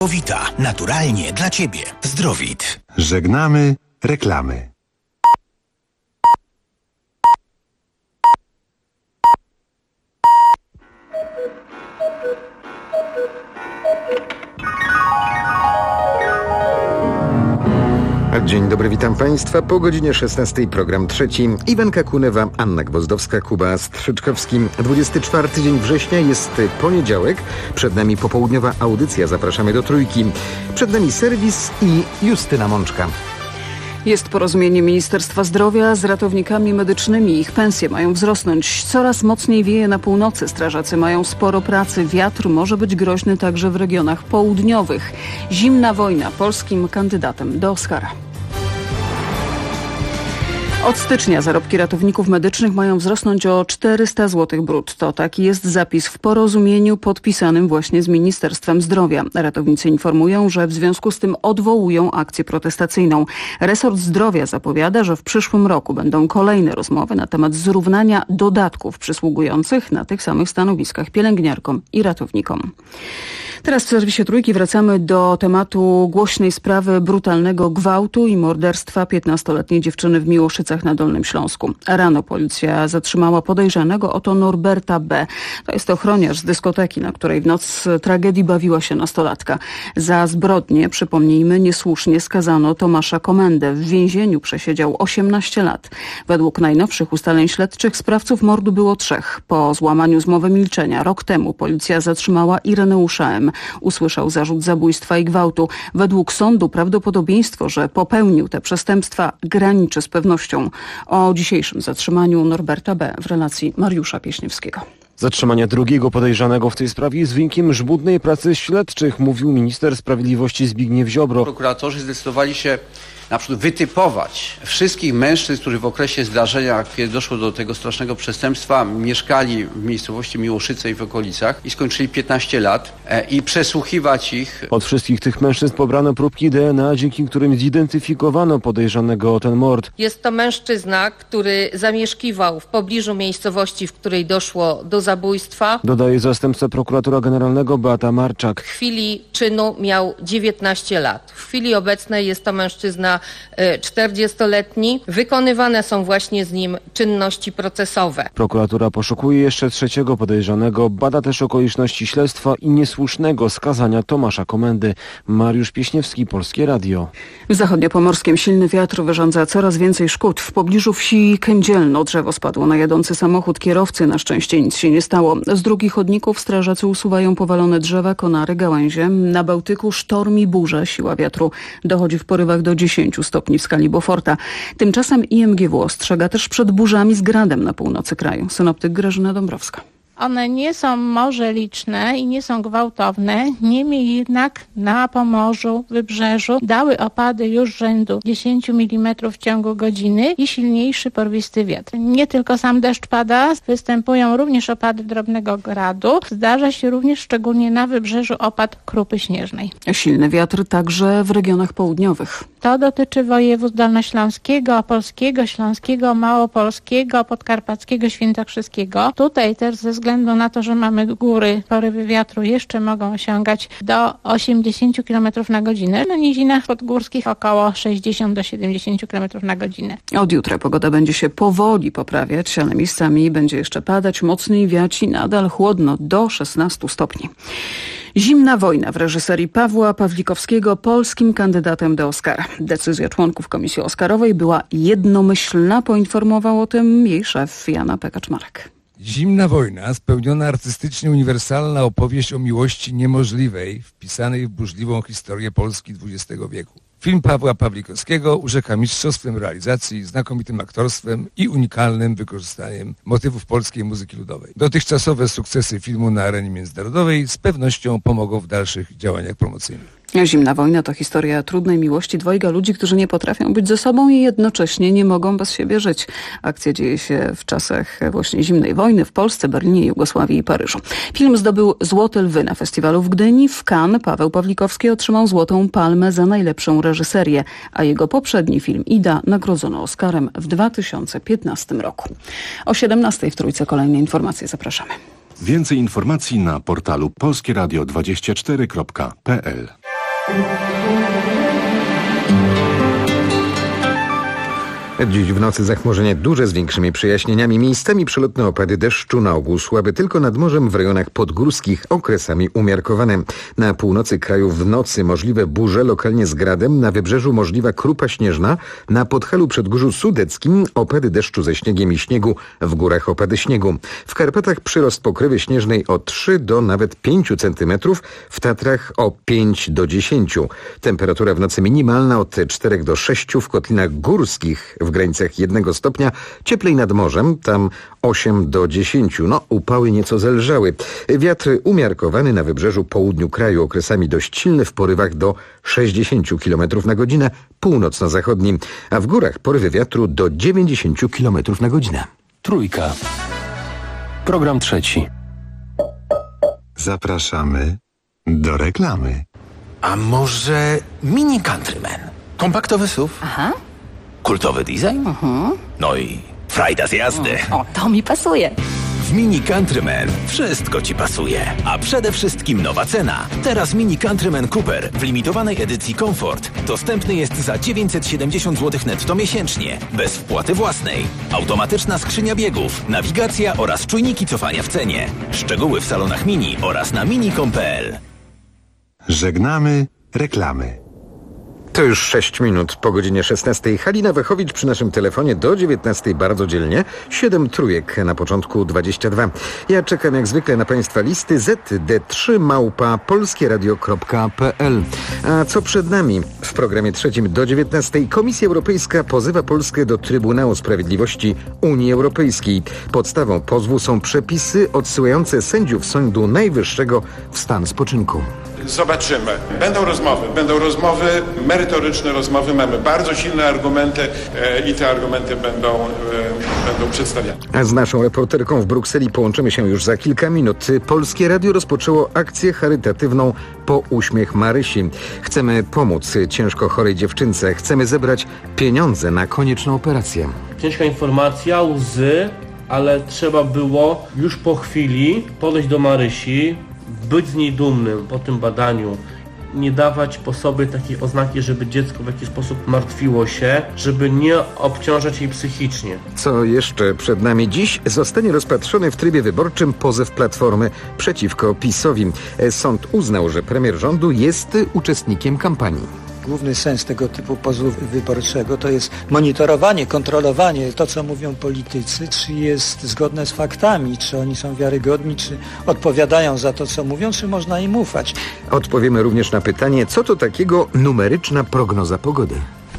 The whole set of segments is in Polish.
Zdrowita. Naturalnie dla Ciebie. Zdrowit. Żegnamy reklamy. Dzień dobry, witam Państwa. Po godzinie 16 program trzeci. Iwanka Kunewa, Anna Gwozdowska, Kuba Strzyczkowski. 24 dzień września jest poniedziałek. Przed nami popołudniowa audycja. Zapraszamy do Trójki. Przed nami serwis i Justyna Mączka. Jest porozumienie Ministerstwa Zdrowia z ratownikami medycznymi. Ich pensje mają wzrosnąć. Coraz mocniej wieje na północy. Strażacy mają sporo pracy. Wiatr może być groźny także w regionach południowych. Zimna wojna polskim kandydatem do Oscara. Od stycznia zarobki ratowników medycznych mają wzrosnąć o 400 zł brutto. Taki jest zapis w porozumieniu podpisanym właśnie z Ministerstwem Zdrowia. Ratownicy informują, że w związku z tym odwołują akcję protestacyjną. Resort Zdrowia zapowiada, że w przyszłym roku będą kolejne rozmowy na temat zrównania dodatków przysługujących na tych samych stanowiskach pielęgniarkom i ratownikom. Teraz w serwisie Trójki wracamy do tematu głośnej sprawy brutalnego gwałtu i morderstwa 15-letniej dziewczyny w Miłoszycach na Dolnym Śląsku. Rano policja zatrzymała podejrzanego, oto Norberta B. To jest ochroniarz z dyskoteki, na której w noc tragedii bawiła się nastolatka. Za zbrodnię, przypomnijmy, niesłusznie skazano Tomasza Komendę. W więzieniu przesiedział 18 lat. Według najnowszych ustaleń śledczych sprawców mordu było 3. Po złamaniu zmowy milczenia rok temu policja zatrzymała Ireneusza M. Usłyszał zarzut zabójstwa i gwałtu. Według sądu prawdopodobieństwo, że popełnił te przestępstwa, graniczy z pewnością. O dzisiejszym zatrzymaniu Norberta B. w relacji Mariusza Pieśniewskiego. Zatrzymanie drugiego podejrzanego w tej sprawie jest wynikiem żmudnej pracy śledczych, mówił minister sprawiedliwości Zbigniew Ziobro. Prokuratorzy zdecydowali się na przykład wytypować wszystkich mężczyzn, którzy w okresie zdarzenia, kiedy doszło do tego strasznego przestępstwa, mieszkali w miejscowości Miłoszyce i w okolicach i skończyli 15 lat i przesłuchiwać ich. Od wszystkich tych mężczyzn pobrano próbki DNA, dzięki którym zidentyfikowano podejrzanego o ten mord. Jest to mężczyzna, który zamieszkiwał w pobliżu miejscowości, w której doszło do zabójstwa. Dodaje zastępca prokuratora generalnego Beata Marczak. W chwili czynu miał 19 lat. W chwili obecnej jest to mężczyzna 40-letni. Wykonywane są właśnie z nim czynności procesowe. Prokuratura poszukuje jeszcze 3. podejrzanego. Bada też okoliczności śledztwa i niesłusznego skazania Tomasza Komendy. Mariusz Pieśniewski, Polskie Radio. W zachodniopomorskim silny wiatr wyrządza coraz więcej szkód. W pobliżu wsi Kędzielno drzewo spadło na jadący samochód kierowcy. Na szczęście nic się nie stało. Z drugich chodników strażacy usuwają powalone drzewa, konary, gałęzie. Na Bałtyku sztorm i burze. Siła wiatru dochodzi w porywach do 10 stopni w skali Beauforta. Tymczasem IMGW ostrzega też przed burzami z gradem na północy kraju. Synoptyk Grażyna Dąbrowska. One nie są może liczne i nie są gwałtowne, niemniej jednak na Pomorzu, Wybrzeżu dały opady już rzędu 10 mm w ciągu godziny i silniejszy porwisty wiatr. Nie tylko sam deszcz pada, występują również opady drobnego gradu. Zdarza się również szczególnie na Wybrzeżu opad krupy śnieżnej. Silny wiatr także w regionach południowych. To dotyczy województw dolnośląskiego, opolskiego, śląskiego, małopolskiego, podkarpackiego, świętokrzyskiego. Tutaj też ze względu na to, że mamy góry, porywy wiatru jeszcze mogą osiągać do 80 km na godzinę. Na nizinach podgórskich około 60 do 70 km na godzinę. Od jutra pogoda będzie się powoli poprawiać, ale miejscami będzie jeszcze padać, mocniej wiać i nadal chłodno do 16 stopni. Zimna wojna w reżyserii Pawła Pawlikowskiego polskim kandydatem do Oscara. Decyzja członków Komisji Oscarowej była jednomyślna, poinformował o tym jej szef Jan P. Kaczmarek. Zimna wojna, spełniona artystycznie uniwersalna opowieść o miłości niemożliwej, wpisanej w burzliwą historię Polski XX wieku. Film Pawła Pawlikowskiego urzeka mistrzostwem realizacji, znakomitym aktorstwem i unikalnym wykorzystaniem motywów polskiej muzyki ludowej. Dotychczasowe sukcesy filmu na arenie międzynarodowej z pewnością pomogą w dalszych działaniach promocyjnych. Zimna wojna to historia trudnej miłości dwojga ludzi, którzy nie potrafią być ze sobą i jednocześnie nie mogą bez siebie żyć. Akcja dzieje się w czasach właśnie zimnej wojny w Polsce, Berlinie, Jugosławii i Paryżu. Film zdobył Złote Lwy na festiwalu w Gdyni. W Cannes Paweł Pawlikowski otrzymał Złotą Palmę za najlepszą reżyserię, a jego poprzedni film Ida nagrodzono Oscarem w 2015 roku. O 17:00 w Trójce kolejne informacje. Zapraszamy. Więcej informacji na portalu polskieradio24.pl. Dziś w nocy zachmurzenie duże z większymi przejaśnieniami. Miejscami przelotne opady deszczu, na ogół słabe tylko nad morzem, w rejonach podgórskich okresami umiarkowane. Na północy kraju w nocy możliwe burze, lokalnie z gradem, na wybrzeżu możliwa krupa śnieżna, na Podhalu Przedgórzu Sudeckim opady deszczu ze śniegiem i śniegu, w górach opady śniegu. W Karpatach przyrost pokrywy śnieżnej o 3 do nawet 5 cm, w Tatrach o 5 do 10. Temperatura w nocy minimalna od 4 do 6, w kotlinach górskich w granicach 1 stopnia, cieplej nad morzem, tam 8 do 10. No, upały nieco zelżały. Wiatr umiarkowany na wybrzeżu południu kraju, okresami dość silny, w porywach do 60 km na godzinę, północno-zachodnim, a w górach porywy wiatru do 90 km na godzinę. Trójka. Program trzeci. Zapraszamy do reklamy. A może Mini Countryman? Kompaktowy SUV? Aha. Kultowy design? No i frajda z jazdy. O, to mi pasuje. W Mini Countryman wszystko Ci pasuje. A przede wszystkim nowa cena. Teraz Mini Countryman Cooper w limitowanej edycji Comfort dostępny jest za 970 zł netto miesięcznie. Bez wpłaty własnej. Automatyczna skrzynia biegów, nawigacja oraz czujniki cofania w cenie. Szczegóły w salonach Mini oraz na minicom.pl. Żegnamy reklamy. To już 6 minut po godzinie 16. Halina Wechowicz przy naszym telefonie do 19. bardzo dzielnie. 7 trójek na początku 22. Ja czekam jak zwykle na Państwa listy zd3@polskieradio.pl. A co przed nami? W programie trzecim do 19. Komisja Europejska pozywa Polskę do Trybunału Sprawiedliwości Unii Europejskiej. Podstawą pozwu są przepisy odsyłające sędziów Sądu Najwyższego w stan spoczynku. Zobaczymy. Będą rozmowy, merytoryczne rozmowy. Mamy bardzo silne argumenty i te argumenty będą przedstawiane. A z naszą reporterką w Brukseli połączymy się już za kilka minut. Polskie Radio rozpoczęło akcję charytatywną Po uśmiech Marysi. Chcemy pomóc ciężko chorej dziewczynce. Chcemy zebrać pieniądze na konieczną operację. Ciężka informacja, łzy, ale trzeba było już po chwili podejść do Marysi, być z niej dumnym po tym badaniu, nie dawać po sobie takiej oznaki, żeby dziecko w jakiś sposób martwiło się, żeby nie obciążać jej psychicznie. Co jeszcze przed nami dziś? Zostanie rozpatrzony w trybie wyborczym pozew Platformy przeciwko PiS-owi. Sąd uznał, że premier rządu jest uczestnikiem kampanii. Główny sens tego typu pozwu wyborczego to jest monitorowanie, kontrolowanie to, co mówią politycy, czy jest zgodne z faktami, czy oni są wiarygodni, czy odpowiadają za to, co mówią, czy można im ufać. Odpowiemy również na pytanie, co to takiego numeryczna prognoza pogody.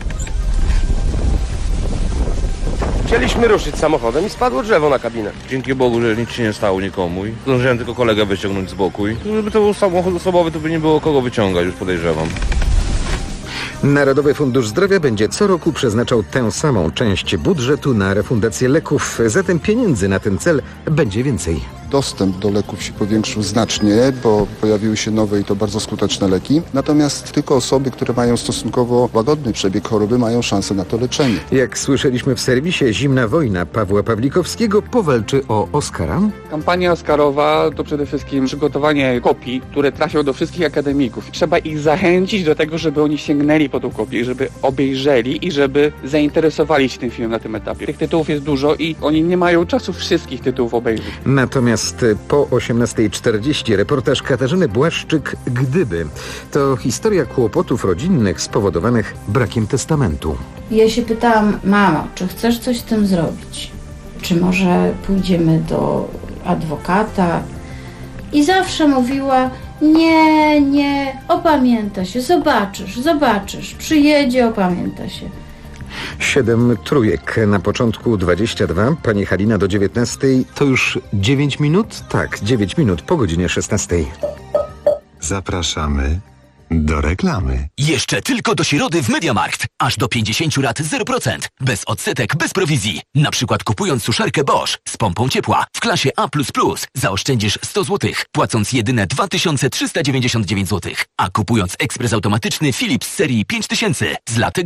Chcieliśmy ruszyć samochodem i spadło drzewo na kabinę. Dzięki Bogu, że nic się nie stało nikomu i zdążyłem tylko kolegę wyciągnąć z boku i żeby to był samochód osobowy, to by nie było kogo wyciągać, już podejrzewam. Narodowy Fundusz Zdrowia będzie co roku przeznaczał tę samą część budżetu na refundację leków. Zatem pieniędzy na ten cel będzie więcej. Dostęp do leków się powiększył znacznie, bo pojawiły się nowe i to bardzo skuteczne leki. Natomiast tylko osoby, które mają stosunkowo łagodny przebieg choroby, mają szansę na to leczenie. Jak słyszeliśmy w serwisie, Zimna wojna Pawła Pawlikowskiego powalczy o Oscara. Kampania Oscarowa to przede wszystkim przygotowanie kopii, które trafią do wszystkich akademików. Trzeba ich zachęcić do tego, żeby oni sięgnęli po tą kopię, żeby obejrzeli i żeby zainteresowali się tym filmem na tym etapie. Tych tytułów jest dużo i oni nie mają czasu wszystkich tytułów obejrzeć. Natomiast po 18:40 reportaż Katarzyny Błaszczyk Gdyby. To historia kłopotów rodzinnych spowodowanych brakiem testamentu. Ja się pytałam, mamo, czy chcesz coś z tym zrobić? Czy może pójdziemy do adwokata? I zawsze mówiła, nie, opamięta się, zobaczysz, przyjedzie, opamięta się. 7 trójek na początku 22. Pani Halina do 19. To już 9 minut? Tak, 9 minut po godzinie 16. Zapraszamy do reklamy. Jeszcze tylko do środy w MediaMarkt. Aż do 50 rat 0%. Bez odsetek, bez prowizji. Na przykład kupując suszarkę Bosch z pompą ciepła w klasie A++ zaoszczędzisz 100 zł, płacąc jedyne 2399 zł. A kupując ekspres automatyczny Philips serii 5000 z Latte Go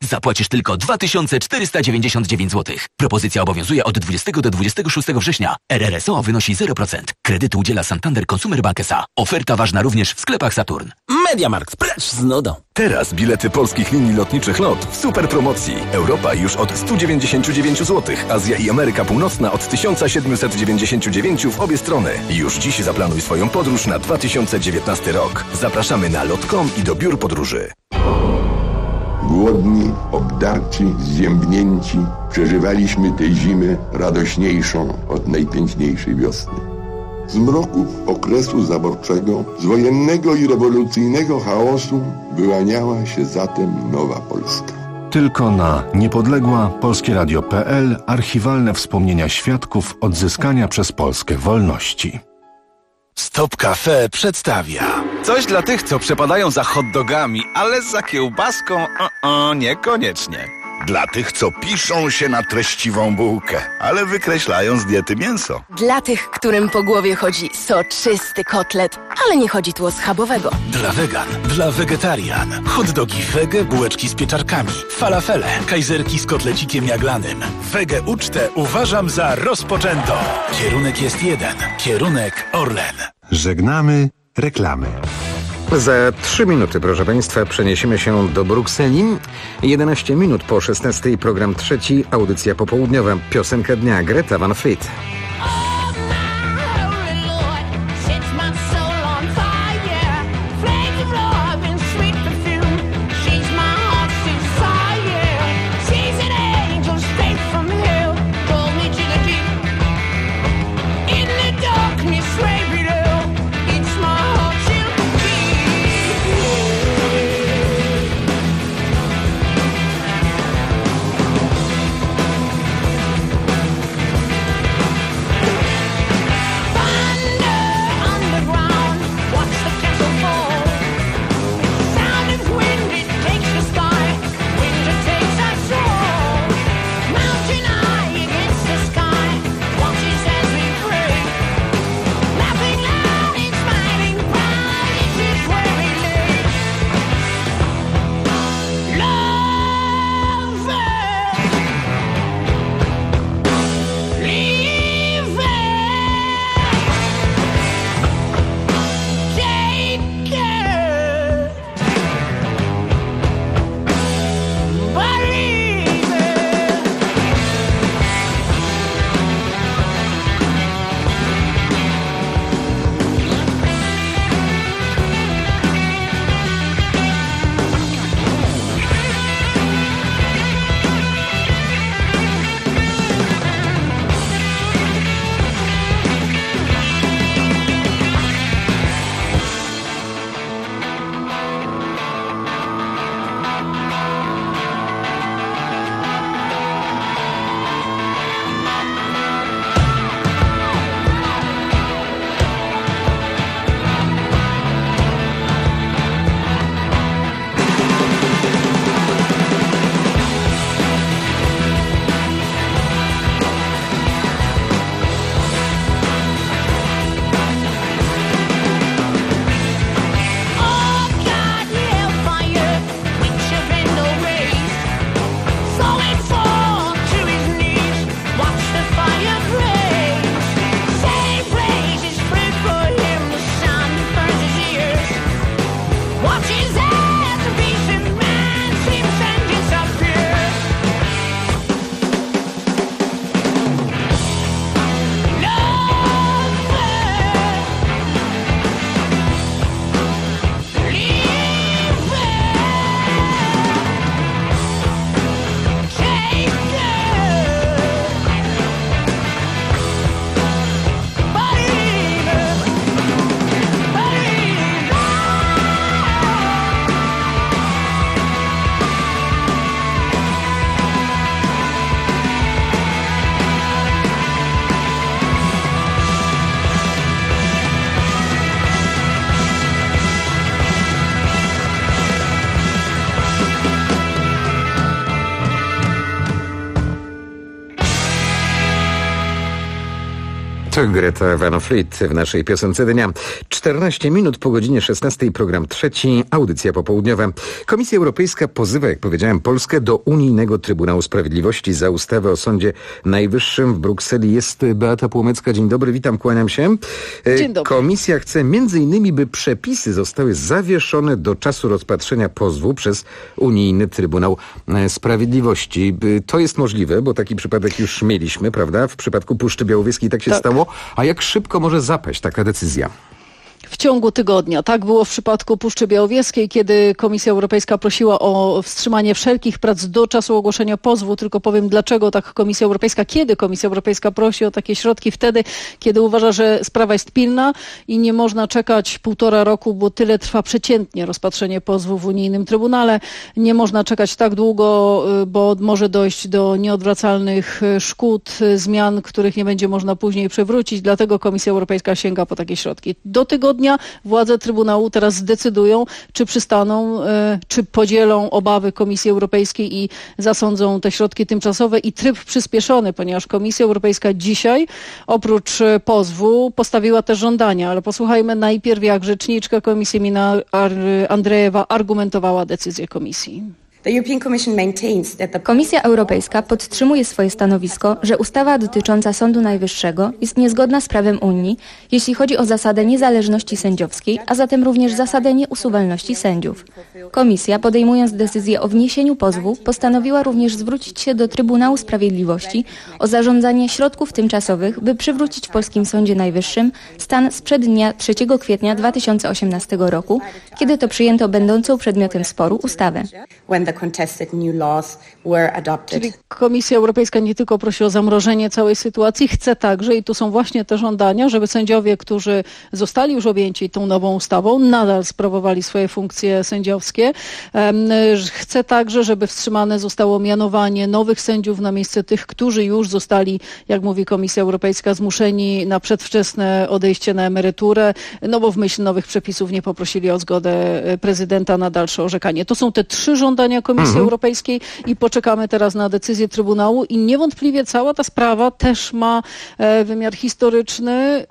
Zapłacisz tylko 2499 zł. Propozycja obowiązuje od 20 do 26 września. RRSO wynosi 0%. Kredytu udziela Santander Consumer Bank S.A. Oferta ważna również w sklepach Saturn. MediaMarkt, precz z nudą. Teraz bilety polskich linii lotniczych LOT w super promocji. Europa już od 199 zł, Azja i Ameryka Północna od 1799 w obie strony. Już dziś zaplanuj swoją podróż na 2019 rok. Zapraszamy na lot.com i do biur podróży. Głodni, obdarci, zziębnięci, przeżywaliśmy tę zimę radośniejszą od najpiękniejszej wiosny. Z mroków okresu zaborczego, z wojennego i rewolucyjnego chaosu wyłaniała się zatem nowa Polska. Tylko na Niepodległa polskieradio.pl archiwalne wspomnienia świadków odzyskania przez Polskę wolności. Stop Cafe przedstawia coś dla tych, co przepadają za hot dogami, ale za kiełbaską niekoniecznie. Dla tych, co piszą się na treściwą bułkę, ale wykreślają z diety mięso. Dla tych, którym po głowie chodzi soczysty kotlet, ale nie chodzi tu o schabowego. Dla wegan, dla wegetarian. Hot dogi wege, bułeczki z pieczarkami, falafele, kajzerki z kotlecikiem jaglanym. Wege ucztę uważam za rozpoczętą. Kierunek jest jeden. Kierunek Orlen. Żegnamy reklamy. Za 3 minuty, proszę Państwa, przeniesiemy się do Brukseli. 11 minut po 16, program trzeci, audycja popołudniowa, piosenka dnia, Greta Van Fleet. To Greta Van Fleet w naszej piosence dnia. 14 minut po godzinie 16, program trzeci, audycja popołudniowa. Komisja Europejska pozywa, jak powiedziałem, Polskę do Unijnego Trybunału Sprawiedliwości za ustawę o Sądzie Najwyższym. W Brukseli jest Beata Płomecka. Dzień dobry, witam, kłaniam się. Dzień dobry. Komisja chce m.in., by przepisy zostały zawieszone do czasu rozpatrzenia pozwu przez Unijny Trybunał Sprawiedliwości. To jest możliwe, bo taki przypadek już mieliśmy, prawda? W przypadku Puszczy Białowieskiej tak się stało. A jak szybko może zapaść taka decyzja? W ciągu tygodnia. Tak było w przypadku Puszczy Białowieskiej, kiedy Komisja Europejska prosiła o wstrzymanie wszelkich prac do czasu ogłoszenia pozwu. Tylko powiem, dlaczego tak Komisja Europejska, kiedy Komisja Europejska prosi o takie środki? Wtedy, kiedy uważa, że sprawa jest pilna i nie można czekać 1,5 roku, bo tyle trwa przeciętnie rozpatrzenie pozwu w Unijnym Trybunale. Nie można czekać tak długo, bo może dojść do nieodwracalnych szkód, zmian, których nie będzie można później przywrócić. Dlatego Komisja Europejska sięga po takie środki. Do tygodnia władze Trybunału teraz zdecydują, czy przystaną, czy podzielą obawy Komisji Europejskiej i zasądzą te środki tymczasowe i tryb przyspieszony, ponieważ Komisja Europejska dzisiaj oprócz pozwu postawiła też żądania, ale posłuchajmy najpierw, jak rzeczniczka Komisji Mina Andrejewa argumentowała decyzję Komisji. Komisja Europejska podtrzymuje swoje stanowisko, że ustawa dotycząca Sądu Najwyższego jest niezgodna z prawem Unii, jeśli chodzi o zasadę niezależności sędziowskiej, a zatem również zasadę nieusuwalności sędziów. Komisja, podejmując decyzję o wniesieniu pozwu, postanowiła również zwrócić się do Trybunału Sprawiedliwości o zarządzanie środków tymczasowych, by przywrócić w polskim Sądzie Najwyższym stan sprzed dnia 3 kwietnia 2018 roku, kiedy to przyjęto będącą przedmiotem sporu ustawę. Czyli Komisja Europejska nie tylko prosi o zamrożenie całej sytuacji, chce także, i tu są właśnie te żądania, żeby sędziowie, którzy zostali już objęci tą nową ustawą, nadal sprawowali swoje funkcje sędziowskie. Chce także, żeby wstrzymane zostało mianowanie nowych sędziów na miejsce tych, którzy już zostali, jak mówi Komisja Europejska, zmuszeni na przedwczesne odejście na emeryturę, no bo w myśl nowych przepisów nie poprosili o zgodę prezydenta na dalsze orzekanie. To są te 3 żądania Komisji Europejskiej i poczekamy teraz na decyzję Trybunału i niewątpliwie cała ta sprawa też ma wymiar historyczny,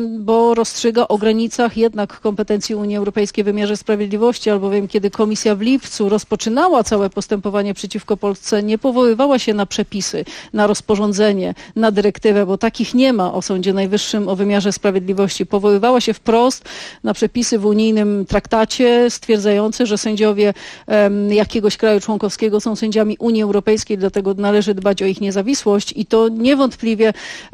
bo rozstrzyga o granicach jednak kompetencji Unii Europejskiej w wymiarze sprawiedliwości, albowiem kiedy Komisja w lipcu rozpoczynała całe postępowanie przeciwko Polsce, nie powoływała się na przepisy, na rozporządzenie, na dyrektywę, bo takich nie ma o Sądzie Najwyższym, o wymiarze sprawiedliwości. Powoływała się wprost na przepisy w unijnym traktacie stwierdzające, że sędziowie jakiegoś kraju członkowskiego są sędziami Unii Europejskiej, dlatego należy dbać o ich niezawisłość i to niewątpliwie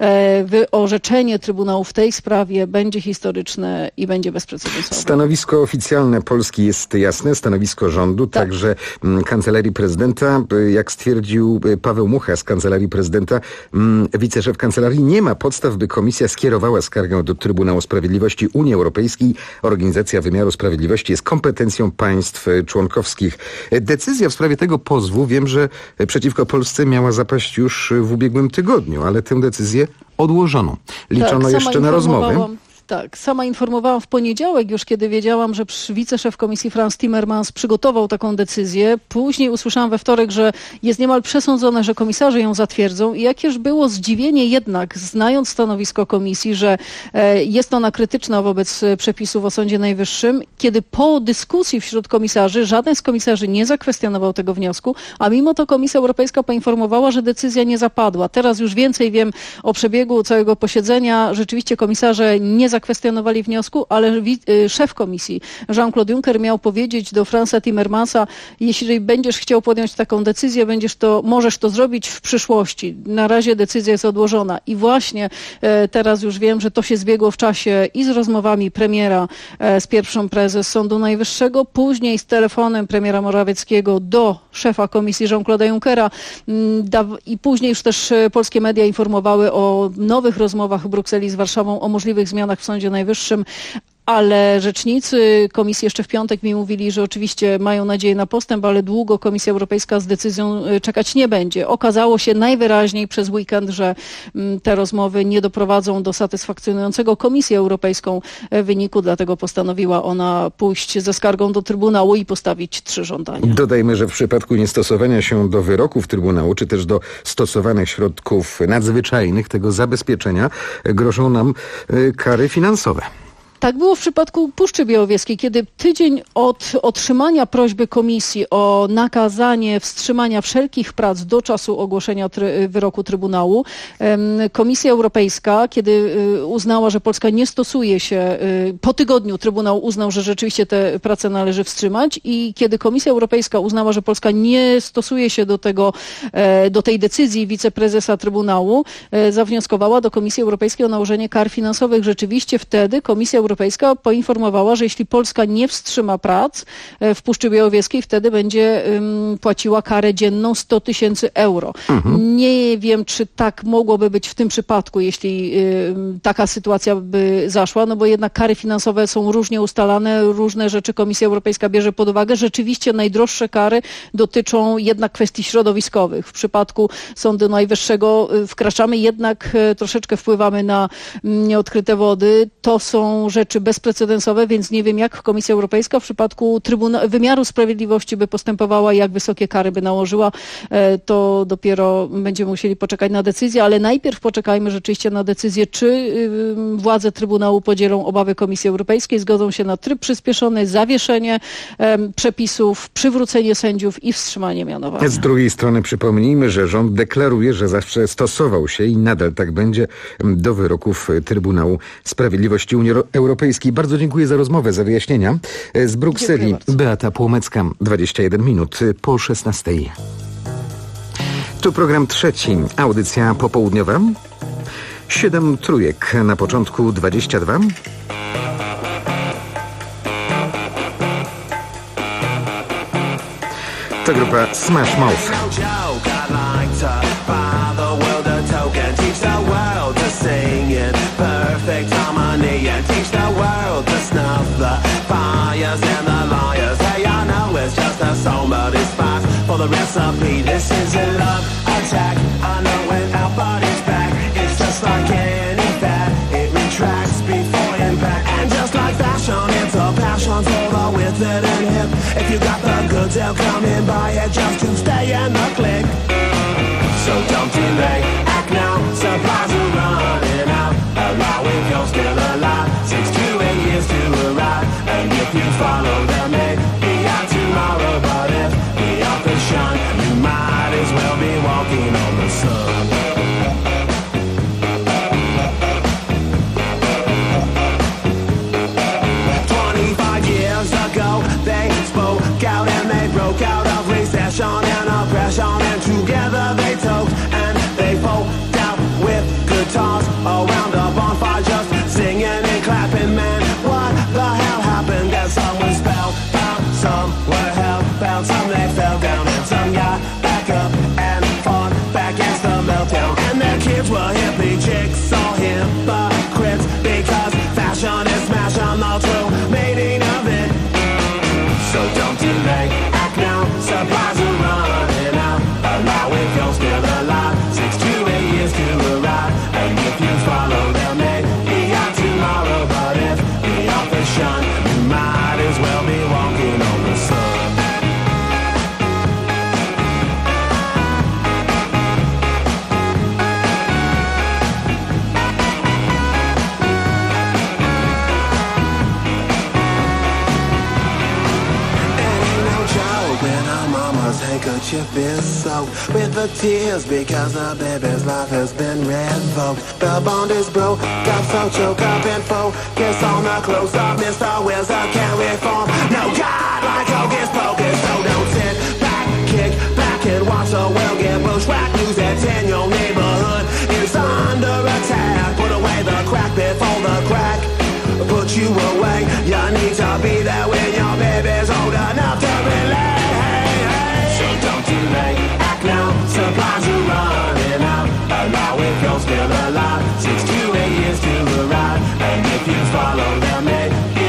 orzeczenie Trybunału w tej sprawie będzie historyczne i będzie bezprecedensowe. Stanowisko oficjalne Polski jest jasne, stanowisko rządu, także Kancelarii Prezydenta, jak stwierdził Paweł Mucha z Kancelarii Prezydenta, wiceszef Kancelarii, nie ma podstaw, by Komisja skierowała skargę do Trybunału Sprawiedliwości Unii Europejskiej. Organizacja wymiaru sprawiedliwości jest kompetencją państw członkowskich. Decyzja w sprawie tego pozwu, wiem, że przeciwko Polsce miała zapaść już w ubiegłym tygodniu, ale tę decyzję odłożono. Liczono jeszcze na rozmowę. Tak, sama informowałam w poniedziałek już, kiedy wiedziałam, że wiceszef Komisji Frans Timmermans przygotował taką decyzję. Później usłyszałam we wtorek, że jest niemal przesądzone, że komisarze ją zatwierdzą i jakież było zdziwienie jednak, znając stanowisko Komisji, że jest ona krytyczna wobec przepisów o Sądzie Najwyższym, kiedy po dyskusji wśród komisarzy żaden z komisarzy nie zakwestionował tego wniosku, a mimo to Komisja Europejska poinformowała, że decyzja nie zapadła. Teraz już więcej wiem o przebiegu całego posiedzenia. Rzeczywiście komisarze nie zakwestionowali wniosku, ale szef komisji Jean-Claude Juncker miał powiedzieć do Fransa Timmermansa, jeśli będziesz chciał podjąć taką decyzję, możesz to zrobić w przyszłości. Na razie decyzja jest odłożona. I właśnie teraz już wiem, że to się zbiegło w czasie i z rozmowami premiera z pierwszą prezes Sądu Najwyższego, później z telefonem premiera Morawieckiego do szefa komisji Jean-Claude'a Junckera i później już też polskie media informowały o nowych rozmowach w Brukseli z Warszawą, o możliwych zmianach w Sądzie Najwyższym. ale rzecznicy komisji jeszcze w piątek mi mówili, że oczywiście mają nadzieję na postęp, ale długo Komisja Europejska z decyzją czekać nie będzie. Okazało się najwyraźniej przez weekend, że te rozmowy nie doprowadzą do satysfakcjonującego Komisję Europejską wyniku, dlatego postanowiła ona pójść ze skargą do Trybunału i postawić 3 żądania. Dodajmy, że w przypadku niestosowania się do wyroków Trybunału, czy też do stosowanych środków nadzwyczajnych tego zabezpieczenia, grożą nam kary finansowe. Tak było w przypadku Puszczy Białowieskiej, kiedy tydzień od otrzymania prośby komisji o nakazanie wstrzymania wszelkich prac do czasu ogłoszenia wyroku Trybunału, Komisja Europejska, kiedy uznała, że Polska nie stosuje się, po tygodniu Trybunał uznał, że rzeczywiście te prace należy wstrzymać i kiedy Komisja Europejska uznała, że Polska nie stosuje się do tej decyzji wiceprezesa Trybunału, zawnioskowała do Komisji Europejskiej o nałożenie kar finansowych. Rzeczywiście wtedy Komisja Europejska poinformowała, że jeśli Polska nie wstrzyma prac w Puszczy Białowieskiej, wtedy będzie płaciła karę dzienną 100 000 euro. Nie wiem, czy tak mogłoby być w tym przypadku, jeśli taka sytuacja by zaszła, no bo jednak kary finansowe są różnie ustalane, różne rzeczy Komisja Europejska bierze pod uwagę. Rzeczywiście najdroższe kary dotyczą jednak kwestii środowiskowych. W przypadku Sądu Najwyższego wkraczamy jednak, troszeczkę wpływamy na nieodkryte wody. To są rzeczy bezprecedensowe, więc nie wiem, jak Komisja Europejska w przypadku wymiaru sprawiedliwości by postępowała, jak wysokie kary by nałożyła. To dopiero będziemy musieli poczekać na decyzję, ale najpierw poczekajmy rzeczywiście na decyzję, czy władze Trybunału podzielą obawy Komisji Europejskiej, zgodzą się na tryb przyspieszony, zawieszenie przepisów, przywrócenie sędziów i wstrzymanie mianowania. Z drugiej strony przypomnijmy, że rząd deklaruje, że zawsze stosował się i nadal tak będzie do wyroków Trybunału Sprawiedliwości Unii Europejskiej. Bardzo dziękuję za rozmowę, za wyjaśnienia. Z Brukseli Beata Płomecka, 21 minut po 16. Tu program trzeci, audycja popołudniowa. 7 trójek, na początku 22. To grupa Smash Mouth. Perfect harmony and teach the world to snuff the fires and the liars. Hey, I know it's just a song, but it's fine for the recipe. This is a love attack. I know when our body's back, it's just like any fat. It retracts before impact, and just like fashion, it's a passion for the withered and hip. If you got the goods, they'll come and buy it just to stay in the clique. So don't delay, act now, supplies are running out. Allow if you're still alive, 6 to 8 years to arrive. And if you follow them, maybe out tomorrow. But if the authors shine, you might as well be walking on the sun. They spoke out and they broke out of recession and oppression, and together they talked and they folk out with guitars around a bonfire, just singing and clapping. Man, what the hell happened? That some were spellbound, some were hellbound, some they fell down, and some got back up and fought back against the meltdown. And their kids were hippie chicks, all hypocrites, because fashion is smashing the true meaning of it. So don't delay, act now, supplies are running out. Allow if you're still alive, 6 to 8 years to arrive. And if you follow them, maybe out tomorrow. But if the authors shine, you might as well be walking on the sun. Handkerchief is soaked with the tears because the baby's life has been revoked. The bond is broke, got so choked up and focus on the close-up. Mr. Wizard can't reform. No God like Hocus Pocus, so don't sit back, kick back and watch the world get bushwhacked. News that's in your neighborhood is under attack. Put away the crack before the crack put you away. You need to be there when your baby's old enough to relate. Don't delay, act now, supplies are running out. Allow if you're still alive, 6 to 8 years to arrive. And if you follow them, maybe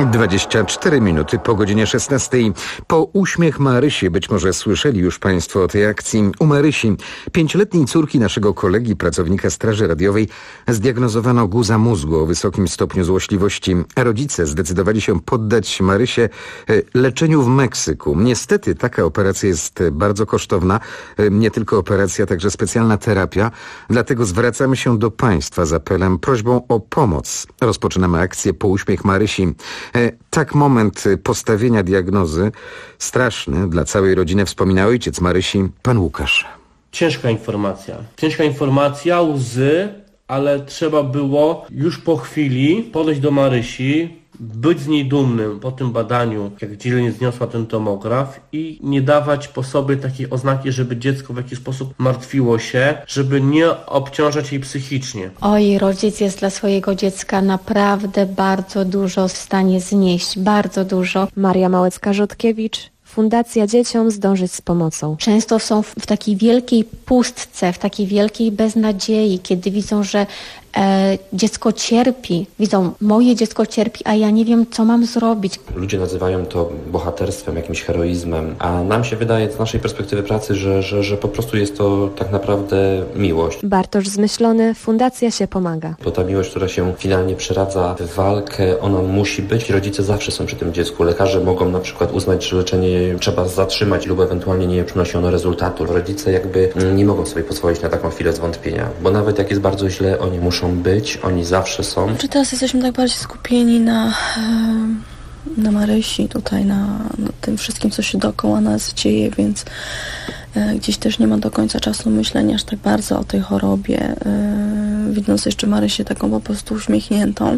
24 minuty po godzinie 16. Po uśmiech Marysi, być może słyszeli już Państwo o tej akcji. U Marysi, 5-letniej córki naszego kolegi, pracownika Straży Radiowej, zdiagnozowano guza mózgu o wysokim stopniu złośliwości. Rodzice zdecydowali się poddać Marysię leczeniu w Meksyku. Niestety taka operacja jest bardzo kosztowna. Nie tylko operacja, także specjalna terapia. Dlatego zwracamy się do Państwa z apelem, prośbą o pomoc. Rozpoczynamy akcję Po uśmiech Marysi. Tak moment postawienia diagnozy straszny dla całej rodziny wspomina ojciec Marysi, pan Łukasz. Ciężka informacja, łzy, ale trzeba było już po chwili podejść do Marysi, być z niej dumnym po tym badaniu, jak dzielnie zniosła ten tomograf i nie dawać po sobie takiej oznaki, żeby dziecko w jakiś sposób martwiło się, żeby nie obciążać jej psychicznie. Oj, rodzic jest dla swojego dziecka naprawdę bardzo dużo w stanie znieść, bardzo dużo. Maria Małecka-Rzodkiewicz, Fundacja Dzieciom Zdążyć z Pomocą. Często są w takiej wielkiej pustce, w takiej wielkiej beznadziei, kiedy widzą, że dziecko cierpi, widzą, moje dziecko cierpi, a ja nie wiem, co mam zrobić. Ludzie nazywają to bohaterstwem, jakimś heroizmem, a nam się wydaje z naszej perspektywy pracy, że po prostu jest to tak naprawdę miłość. Bartosz Zmyślony, Fundacja się pomaga. Bo ta miłość, która się finalnie przeradza w walkę, ona musi być. Rodzice zawsze są przy tym dziecku. Lekarze mogą na przykład uznać, że leczenie trzeba zatrzymać lub ewentualnie nie przynosi ono rezultatu. Rodzice jakby nie mogą sobie pozwolić na taką chwilę zwątpienia, bo nawet jak jest bardzo źle, oni muszą być, oni zawsze są. Teraz jesteśmy tak bardziej skupieni na Marysi, tutaj na tym wszystkim, co się dookoła nas dzieje, więc gdzieś też nie ma do końca czasu myślenia aż tak bardzo o tej chorobie, widząc jeszcze Marysię taką po prostu uśmiechniętą.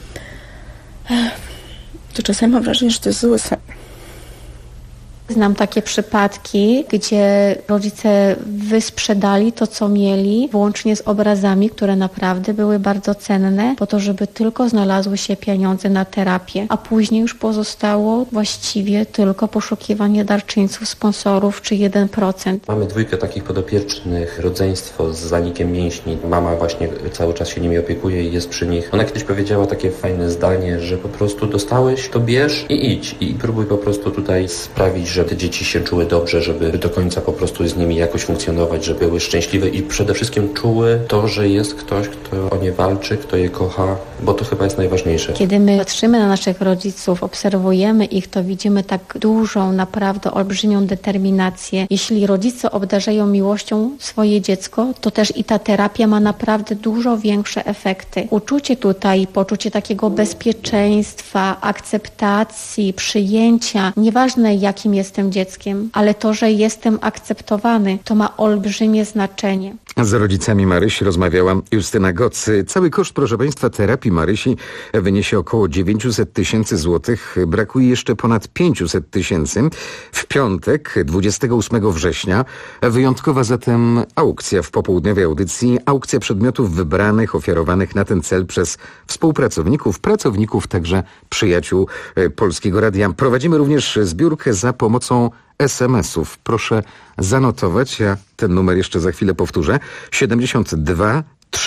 To czasami mam wrażenie, że to jest zły sen. Znam takie przypadki, gdzie rodzice wysprzedali to, co mieli, włącznie z obrazami, które naprawdę były bardzo cenne, po to, żeby tylko znalazły się pieniądze na terapię, a później już pozostało właściwie tylko poszukiwanie darczyńców, sponsorów czy 1%. Mamy 2 takich podopiecznych, rodzeństwo z zanikiem mięśni. Mama właśnie cały czas się nimi opiekuje i jest przy nich. Ona kiedyś powiedziała takie fajne zdanie, że po prostu dostałeś, to bierz i idź i próbuj po prostu tutaj sprawić, żeby te dzieci się czuły dobrze, żeby do końca po prostu z nimi jakoś funkcjonować, żeby były szczęśliwe i przede wszystkim czuły to, że jest ktoś, kto o nie walczy, kto je kocha, bo to chyba jest najważniejsze. Kiedy my patrzymy na naszych rodziców, obserwujemy ich, to widzimy tak dużą, naprawdę olbrzymią determinację. Jeśli rodzice obdarzają miłością swoje dziecko, to też i ta terapia ma naprawdę dużo większe efekty. Uczucie tutaj, poczucie takiego bezpieczeństwa, akceptacji, przyjęcia, nieważne jakim jestem dzieckiem, ale to, że jestem akceptowany, to ma olbrzymie znaczenie. Z rodzicami Marysi rozmawiała Justyna Goc. Cały koszt, proszę Państwa, terapii Marysi wyniesie około 900 000 złotych. Brakuje jeszcze ponad 500 000. W piątek, 28 września, wyjątkowa zatem aukcja w popołudniowej audycji. Aukcja przedmiotów wybranych, ofiarowanych na ten cel przez współpracowników, pracowników, także przyjaciół Polskiego Radia. Prowadzimy również zbiórkę za pomocą SMS-ów. Proszę zanotować, ja ten numer jeszcze za chwilę powtórzę. 72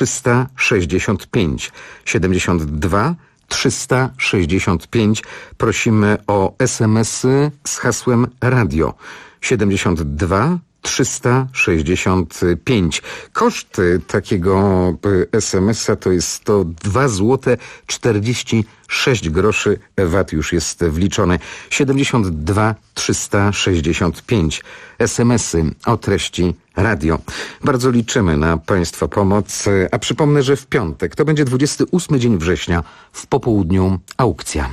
365. 72 365. Prosimy o SMS-y z hasłem radio. 72 365. Koszt takiego SMS-a to jest 2 zł 46 groszy. VAT już jest wliczony. 72 365. SMS-y o treści radio. Bardzo liczymy na Państwa pomoc. A przypomnę, że w piątek to będzie 28 dzień września. W popołudniu aukcja.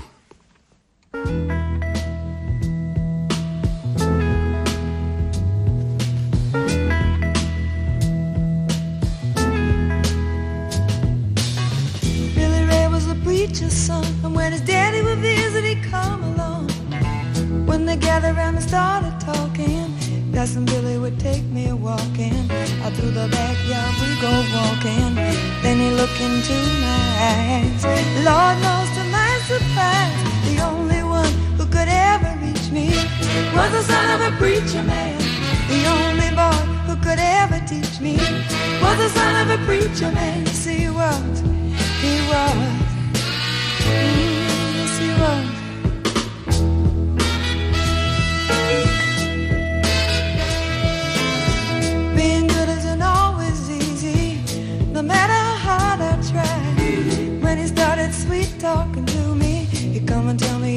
Son, and when his daddy would visit, he'd come along. When they gathered around and started talking, Cousin Billy would take me walking. Out through the backyard we go walking. Then he looked into my eyes. Lord knows to my surprise, the only one who could ever reach me was the son of a preacher man. The only boy who could ever teach me was the son of a preacher man. Yes, he was. He was. Yes, he was.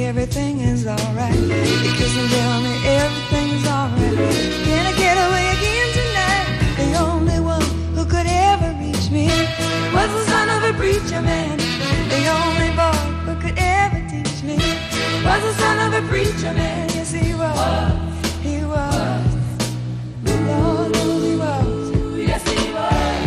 everything is alright. You kiss and tell me everything's alright. Can I get away again tonight? The only one who could ever reach me was the son of a preacher man. The only boy who could ever teach me was the son of a preacher man. Yes, he was. He was. Lord knows he was. Yes, he was.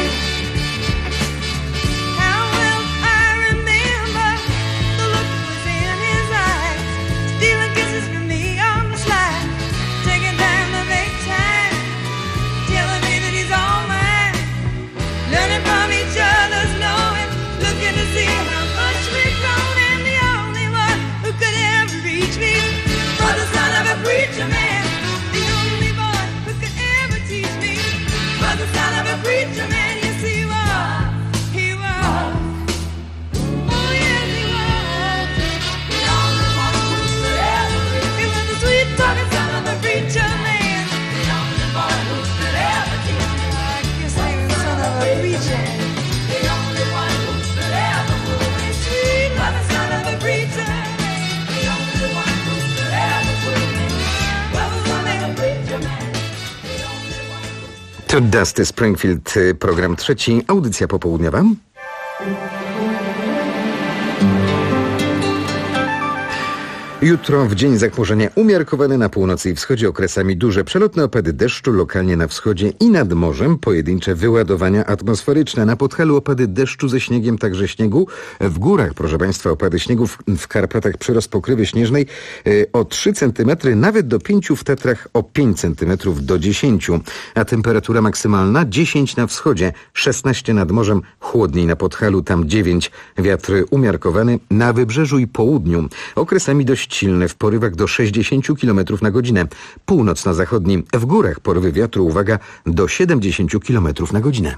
How well I remember the look that was in his eyes, stealing kisses from me on the slide, taking time to make time, telling me that he's all mine, learning from each other's knowing, looking to see how much we've grown, and the only one who could ever reach me was the son of a preacher man. The only boy who could ever teach me was the son of a preacher man. Yes, he was. He was. Oh, yes, he was. The only one who could ever reach me. He was the sweet talking son of a preacher man. The only boy who could ever teach me. I guess he was the son of a preacher. The only one who could ever move me. Sweet talking son of a preacher man. The only one who could ever move me was the son of a preacher man. To Dusty Springfield, program trzeci, audycja popołudniowa. Jutro w dzień zachmurzenia umiarkowane na północy i wschodzie, okresami duże przelotne opady deszczu, lokalnie na wschodzie i nad morzem pojedyncze wyładowania atmosferyczne. Na Podhalu opady deszczu ze śniegiem, także śniegu. W górach, proszę Państwa, opady śniegu, w Karpatach przyrost pokrywy śnieżnej o 3 cm, nawet do 5 w Tatrach, o 5 cm do 10. A temperatura maksymalna 10 na wschodzie, 16 nad morzem, chłodniej na Podhalu, tam 9. Wiatr umiarkowany na wybrzeżu i południu. Okresami dość silne, w porywach do 60 km na godzinę. Północno-zachodni, w górach porywy wiatru, uwaga, do 70 km na godzinę.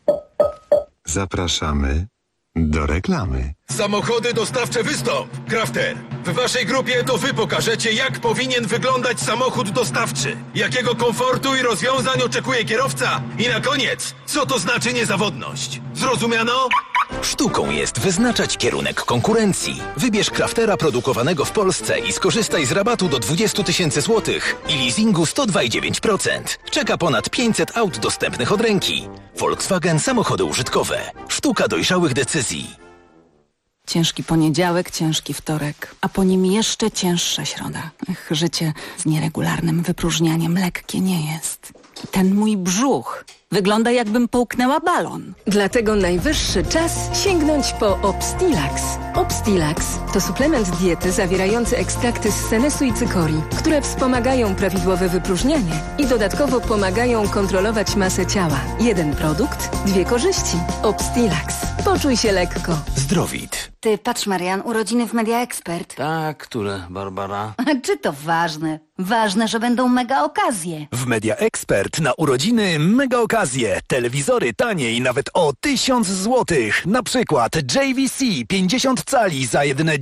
Zapraszamy do reklamy. Samochody dostawcze Wystąp. Crafter, w waszej grupie to wy pokażecie, jak powinien wyglądać samochód dostawczy. Jakiego komfortu i rozwiązań oczekuje kierowca. I na koniec, co to znaczy niezawodność. Zrozumiano? Sztuką jest wyznaczać kierunek konkurencji. Wybierz Craftera produkowanego w Polsce i skorzystaj z rabatu do 20 000 złotych i leasingu 102,9%. Czeka ponad 500 aut dostępnych od ręki. Volkswagen Samochody użytkowe. Sztuka dojrzałych decyzji. Ciężki poniedziałek, ciężki wtorek, a po nim jeszcze cięższa środa. Życie z nieregularnym wypróżnianiem lekkie nie jest. Ten mój brzuch wygląda, jakbym połknęła balon. Dlatego najwyższy czas sięgnąć po Obstilax. Obstilax to suplement diety zawierający ekstrakty z senesu i cykorii, które wspomagają prawidłowe wypróżnianie i dodatkowo pomagają kontrolować masę ciała. Jeden produkt, 2 korzyści. Obstilax. Poczuj się lekko. Zdrowit. Ty, patrz Marian, urodziny w Media Expert. Tak, które, Barbara? Czy to ważne? Ważne, że będą mega okazje. W Media Expert na urodziny mega okazje. Telewizory taniej nawet o 1000 zł. Na przykład JVC 50 cali za jedyne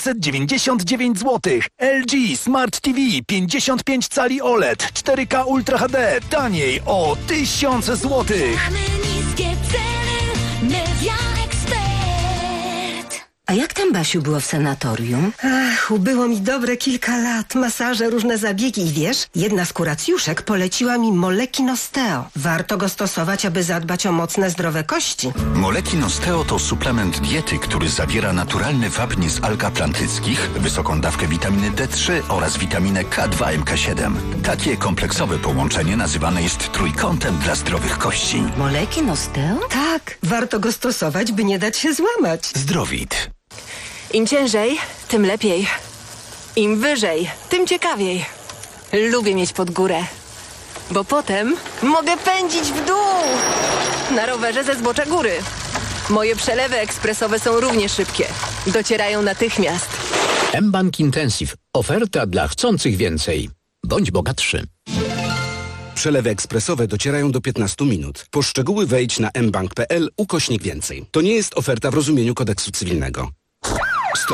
999 zł. LG Smart TV 55 cali OLED 4K Ultra HD taniej o 1000 zł. Mamy niskie ceny, Media Expert. A jak tam, Basiu, było w sanatorium? Ach, ubyło mi dobre kilka lat. Masaże, różne zabiegi i wiesz, jedna z kuracjuszek poleciła mi Moleki Nosteo. Warto go stosować, aby zadbać o mocne, zdrowe kości. Moleki Nosteo to suplement diety, który zawiera naturalny wapń z alg atlantyckich, wysoką dawkę witaminy D3 oraz witaminę K2 MK7. Takie kompleksowe połączenie nazywane jest trójkątem dla zdrowych kości. Moleki Nosteo? Tak, warto go stosować, by nie dać się złamać. Zdrowit. Im ciężej, tym lepiej. Im wyżej, tym ciekawiej. Lubię mieć pod górę, bo potem mogę pędzić w dół. Na rowerze ze zbocza góry. Moje przelewy ekspresowe są równie szybkie. Docierają natychmiast. mBank Intensive. Oferta dla chcących więcej. Bądź bogatszy. Przelewy ekspresowe docierają do 15 minut. Po szczegóły wejdź na mbank.pl/więcej. To nie jest oferta w rozumieniu kodeksu cywilnego. Stop.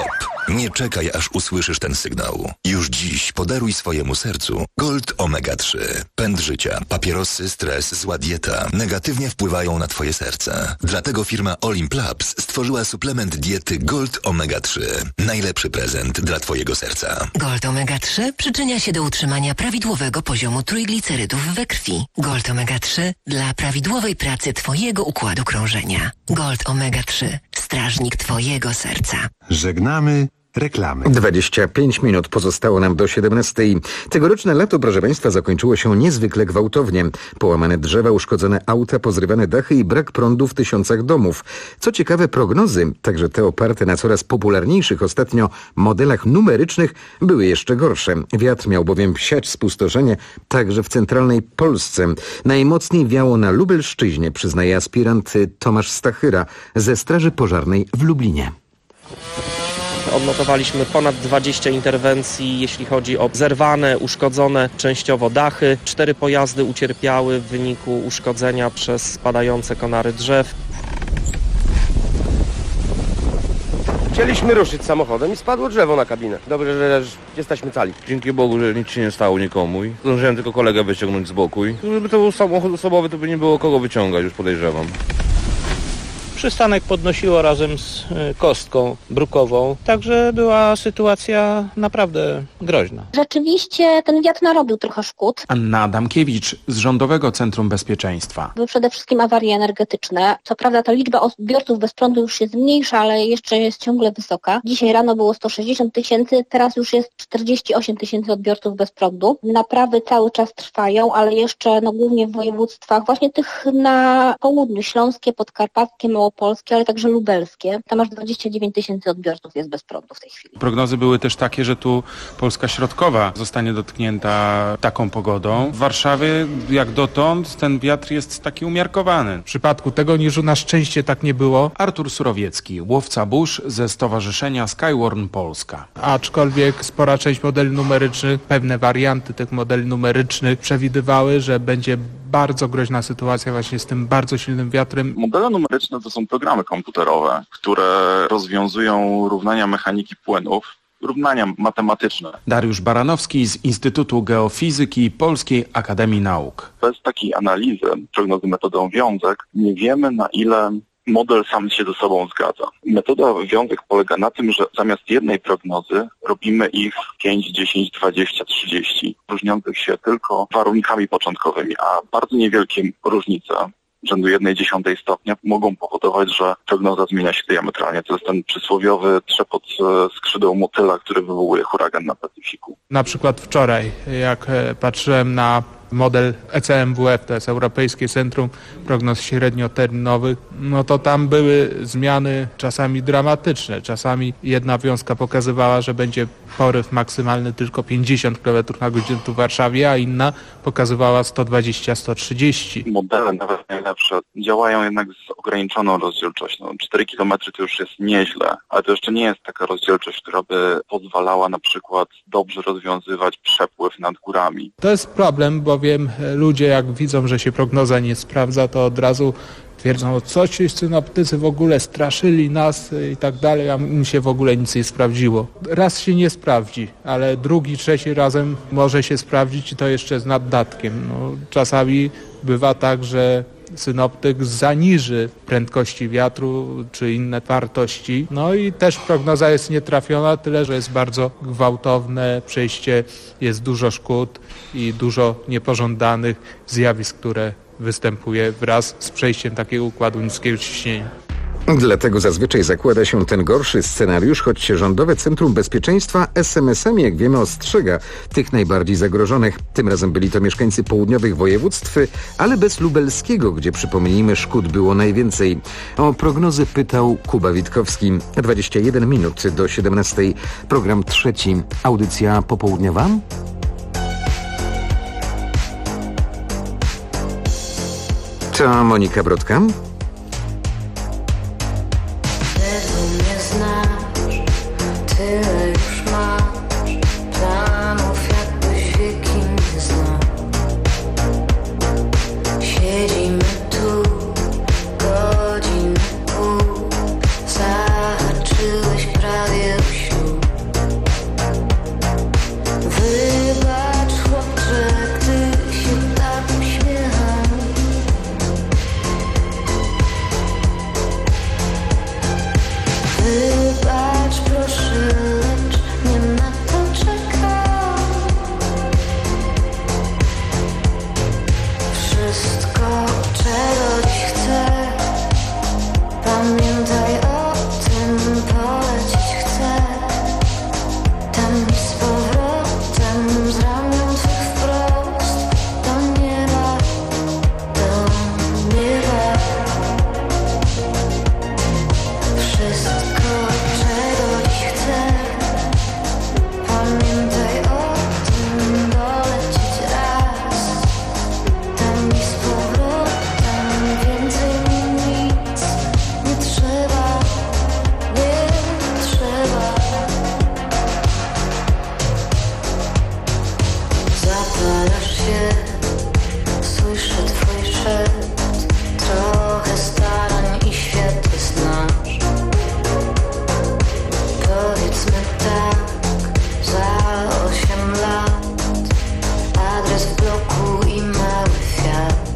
Nie czekaj, aż usłyszysz ten sygnał. Już dziś podaruj swojemu sercu Gold Omega 3. Pęd życia, papierosy, stres, zła dieta negatywnie wpływają na twoje serce. Dlatego firma Olimp Labs stworzyła suplement diety Gold Omega 3. Najlepszy prezent dla twojego serca. Gold Omega 3 przyczynia się do utrzymania prawidłowego poziomu trójglicerydów we krwi. Gold Omega 3 dla prawidłowej pracy twojego układu krążenia. Gold Omega 3. Strażnik twojego serca. Żegnamy reklamy. 25 minut pozostało nam do 17. Tegoroczne lato, proszę Państwa, zakończyło się niezwykle gwałtownie. Połamane drzewa, uszkodzone auta, pozrywane dachy i brak prądu w tysiącach domów. Co ciekawe, prognozy, także te oparte na coraz popularniejszych ostatnio modelach numerycznych, były jeszcze gorsze. Wiatr miał bowiem siać spustoszenie także w centralnej Polsce. Najmocniej wiało na Lubelszczyźnie, przyznaje aspirant Tomasz Stachyra ze Straży Pożarnej w Lublinie. Odnotowaliśmy ponad 20 interwencji, jeśli chodzi o zerwane, uszkodzone częściowo dachy. 4 pojazdy ucierpiały w wyniku uszkodzenia przez spadające konary drzew. Chcieliśmy ruszyć samochodem i spadło drzewo na kabinę. Dobrze, że jesteśmy cali. Dzięki Bogu, że nic się nie stało nikomu. Zdążyłem tylko kolegę wyciągnąć z boku. Gdyby to był samochód osobowy, to by nie było kogo wyciągać, już podejrzewam. Przystanek podnosiło razem z kostką brukową, także była sytuacja naprawdę groźna. Rzeczywiście ten wiatr narobił trochę szkód. Anna Adamkiewicz z Rządowego Centrum Bezpieczeństwa. Były przede wszystkim awarie energetyczne. Co prawda ta liczba odbiorców bez prądu już się zmniejsza, ale jeszcze jest ciągle wysoka. Dzisiaj rano było 160 000, teraz już jest 48 000 odbiorców bez prądu. Naprawy cały czas trwają, ale jeszcze głównie w województwach, właśnie tych na południu, śląskie, podkarpackie, małopolskie, ale także lubelskie. Tam aż 29 000 odbiorców jest bez prądu w tej chwili. Prognozy były też takie, że tu Polska Środkowa zostanie dotknięta taką pogodą. W Warszawie jak dotąd ten wiatr jest taki umiarkowany. W przypadku tego niżu na szczęście tak nie było. Artur Surowiecki, łowca burz ze Stowarzyszenia Skywarn Polska. Aczkolwiek spora część modeli numerycznych, pewne warianty tych modeli numerycznych przewidywały, że będzie bardzo groźna sytuacja właśnie z tym bardzo silnym wiatrem. Modele numeryczne to są programy komputerowe, które rozwiązują równania mechaniki płynów, równania matematyczne. Dariusz Baranowski z Instytutu Geofizyki Polskiej Akademii Nauk. Bez takiej analizy, prognozy metodą wiązek, nie wiemy, na ile model sam się ze sobą zgadza. Metoda wiązek polega na tym, że zamiast jednej prognozy robimy ich 5, 10, 20, 30, różniących się tylko warunkami początkowymi, a bardzo niewielkie różnice rzędu 1/10 stopnia mogą powodować, że prognoza zmienia się diametralnie. To jest ten przysłowiowy trzepot skrzydeł motyla, który wywołuje huragan na Pacyfiku. Na przykład wczoraj, jak patrzyłem na model ECMWF, to jest Europejskie Centrum Prognoz Średnioterminowych, no to tam były zmiany czasami dramatyczne. Czasami jedna wiązka pokazywała, że będzie poryw maksymalny tylko 50 km/h tu w Warszawie, a inna pokazywała 120-130. Modele nawet najlepsze działają jednak z ograniczoną rozdzielczością. 4 km to już jest nieźle, ale to jeszcze nie jest taka rozdzielczość, która by pozwalała na przykład dobrze rozwiązywać przepływ nad górami. To jest problem, bowiem ludzie jak widzą, że się prognoza nie sprawdza, to od razu twierdzą, co ci synoptycy w ogóle straszyli nas i tak dalej, a im się w ogóle nic nie sprawdziło. Raz się nie sprawdzi, ale drugi, trzeci razem może się sprawdzić i to jeszcze z naddatkiem. No, czasami bywa tak, że synoptyk zaniży prędkości wiatru czy inne wartości. No i też prognoza jest nietrafiona, tyle że jest bardzo gwałtowne przejście, jest dużo szkód i dużo niepożądanych zjawisk, które występuje wraz z przejściem takiego układu niskiego ciśnienia. Dlatego zazwyczaj zakłada się ten gorszy scenariusz, choć Rządowe Centrum Bezpieczeństwa SMS-ami, jak wiemy, ostrzega tych najbardziej zagrożonych. Tym razem byli to mieszkańcy południowych województw, ale bez lubelskiego, gdzie, przypomnijmy, szkód było najwięcej. O prognozy pytał Kuba Witkowski. 21 minut do 17. Program trzeci. Audycja popołudniowa. To Monika Brodka. Tyle już masz planów, jakbyś wieki nie znał. Siedzimy tu godzinę pół, zahaczyłeś prawie o ślub. Wybacz proszę, lecz nie na to czekam. Wszystko, czego dziś chcę, pamiętaj o tym, polecieć chcę. Tam i z powrotem, z ramion twych wprost do nieba, do nieba. Wszystko, czego dziś chcę, pamiętaj o tym, dolecieć raz. Tam i z powrotem, więcej mi nic nie trzeba, nie trzeba. Zapalasz się, słyszę twój szept, trochę starań i świat jest nasz. Powiedzmy tak, za 8 lat, adres w bloku i mały Fiat.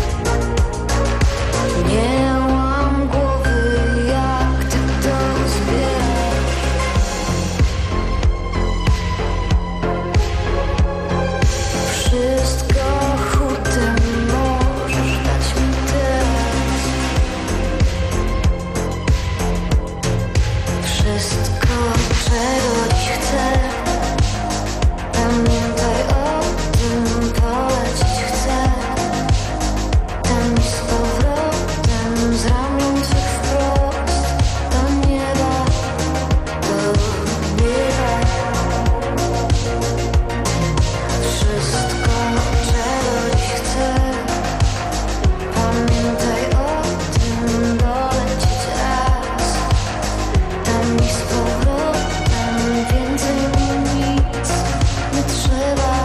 Nie łam głowy, jak ty to zbierasz. Wszystko hurtem możesz dać mi teraz. Wszystko, czego dziś chcę, pamiętaj o tym, polecieć chcę. Tam i z powrotem, z ramion twych wprost do nieba, do nieba. Wszystko, czego dziś chcę, pamiętaj o tym, dolecieć raz. Tam i z powrotem, więcej mi nic nie trzeba,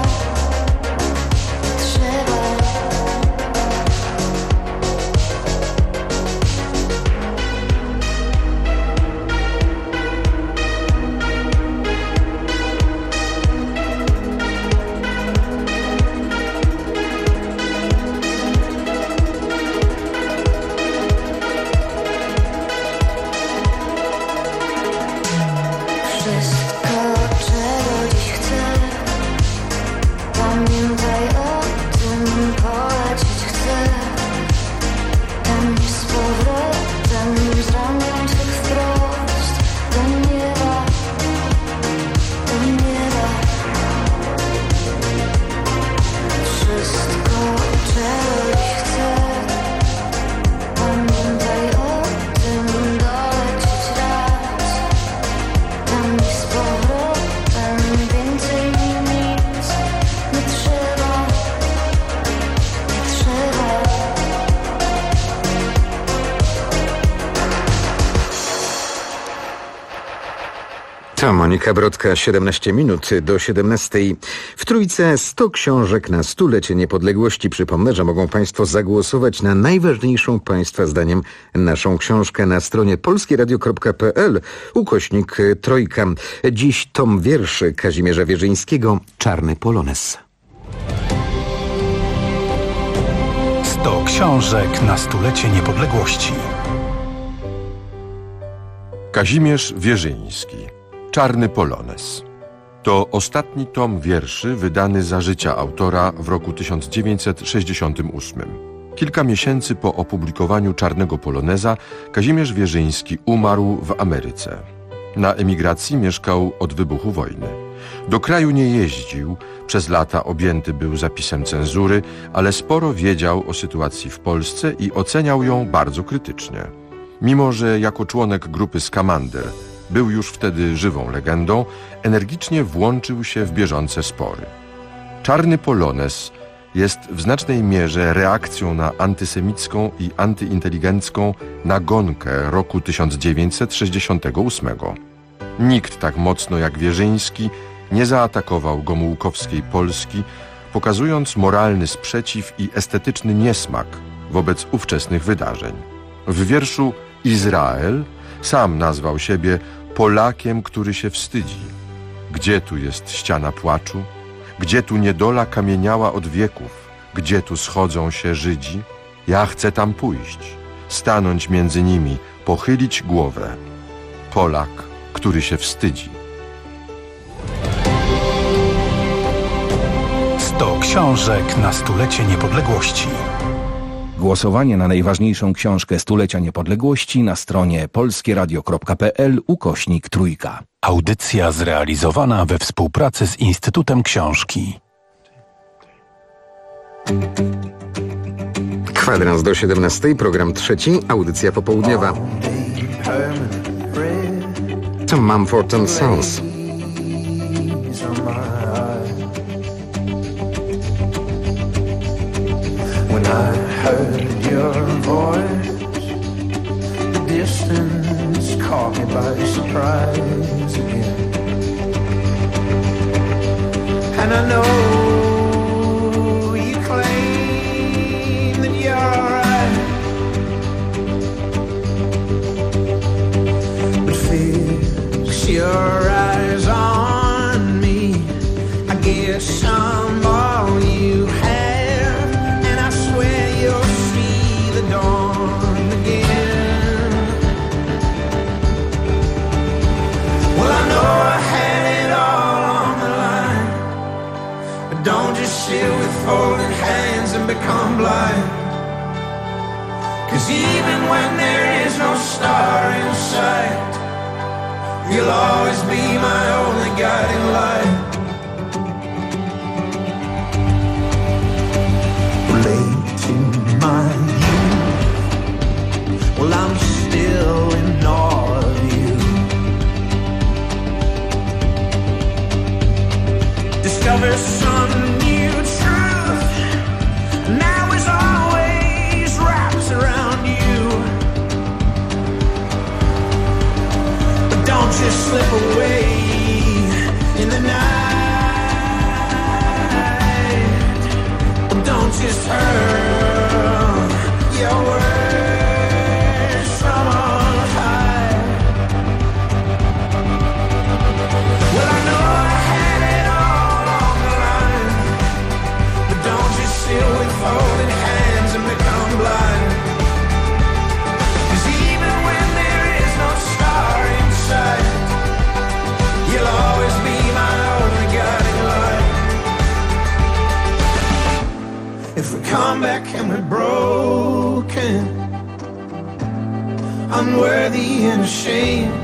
trzeba. Wszystko, czego dziś chcę, pamiętaj o tym, polecieć chcę. Tam i z powrotem, z ramion twych wprost do nieba, do nieba. Wszystko, czego dziś chcę, pamiętaj o tym, dolecieć raz. Tam i z powrotem, więcej mi nic nie trzeba, nie trzeba. To Monika Brodka, 17 minut do 17. W Trójce 100 książek na stulecie niepodległości. Przypomnę, że mogą Państwo zagłosować na najważniejszą Państwa zdaniem naszą książkę na stronie polskieradio.pl /Trójka. Dziś tom wierszy Kazimierza Wierzyńskiego, Czarny Polonez. 100 książek na stulecie niepodległości. Kazimierz Wierzyński, Czarny Polonez. To ostatni tom wierszy wydany za życia autora w roku 1968. Kilka miesięcy po opublikowaniu Czarnego Poloneza Kazimierz Wierzyński umarł w Ameryce. Na emigracji mieszkał od wybuchu wojny. Do kraju nie jeździł, przez lata objęty był zapisem cenzury, ale sporo wiedział o sytuacji w Polsce i oceniał ją bardzo krytycznie. Mimo że jako członek grupy Skamander był już wtedy żywą legendą, energicznie włączył się w bieżące spory. Czarny Polonez jest w znacznej mierze reakcją na antysemicką i antyinteligencką nagonkę roku 1968. Nikt tak mocno jak Wierzyński nie zaatakował gomułkowskiej Polski, pokazując moralny sprzeciw i estetyczny niesmak wobec ówczesnych wydarzeń. W wierszu Izrael sam nazwał siebie Polakiem, który się wstydzi. Gdzie tu jest ściana płaczu? Gdzie tu niedola kamieniała od wieków? Gdzie tu schodzą się Żydzi? Ja chcę tam pójść, stanąć między nimi, pochylić głowę. Polak, który się wstydzi. 100 książek na stulecie niepodległości. Głosowanie na najważniejszą książkę stulecia niepodległości na stronie polskieradio.pl/3. Audycja zrealizowana we współpracy z Instytutem Książki. Kwadrans do 17, program 3, audycja popołudniowa. To Mumford & Sons. When I heard your voice, the distance caught me by surprise again. And I know you claim that you're alright, but fix your eyes on me. I guess I'm all you have. Don't just sit with folded hands and become blind. 'Cause even when there is no star in sight, you'll always be my only guiding light. Late in my youth, well, I'm still in awe of you. Discover some new truth. Now is always wrapped around you. But don't just slip away in the night. Don't just hurl your words from on high. Well, I know I had it all on the line, but don't just sit with folded hands and become blind. 'Cause even when there is no star in sight, you'll always be my only guiding light. If we come back and we're broken, unworthy and ashamed.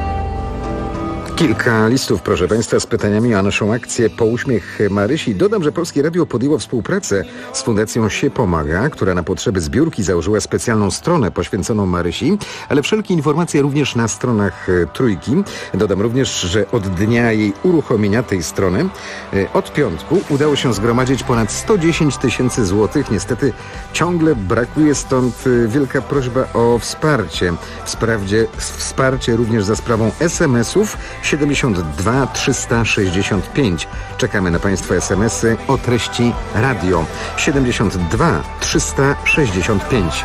Kilka listów, proszę Państwa, z pytaniami o naszą akcję Po uśmiech Marysi. Dodam, że Polskie Radio podjęło współpracę z Fundacją Sie Pomaga, która na potrzeby zbiórki założyła specjalną stronę poświęconą Marysi, ale wszelkie informacje również na stronach Trójki. Dodam również, że od dnia jej uruchomienia tej strony, od piątku, udało się zgromadzić ponad 110 000 złotych. Niestety ciągle brakuje, stąd wielka prośba o wsparcie. Wsparcie również za sprawą SMS-ów 72 365. Czekamy na Państwa SMS-y o treści radio 72 365.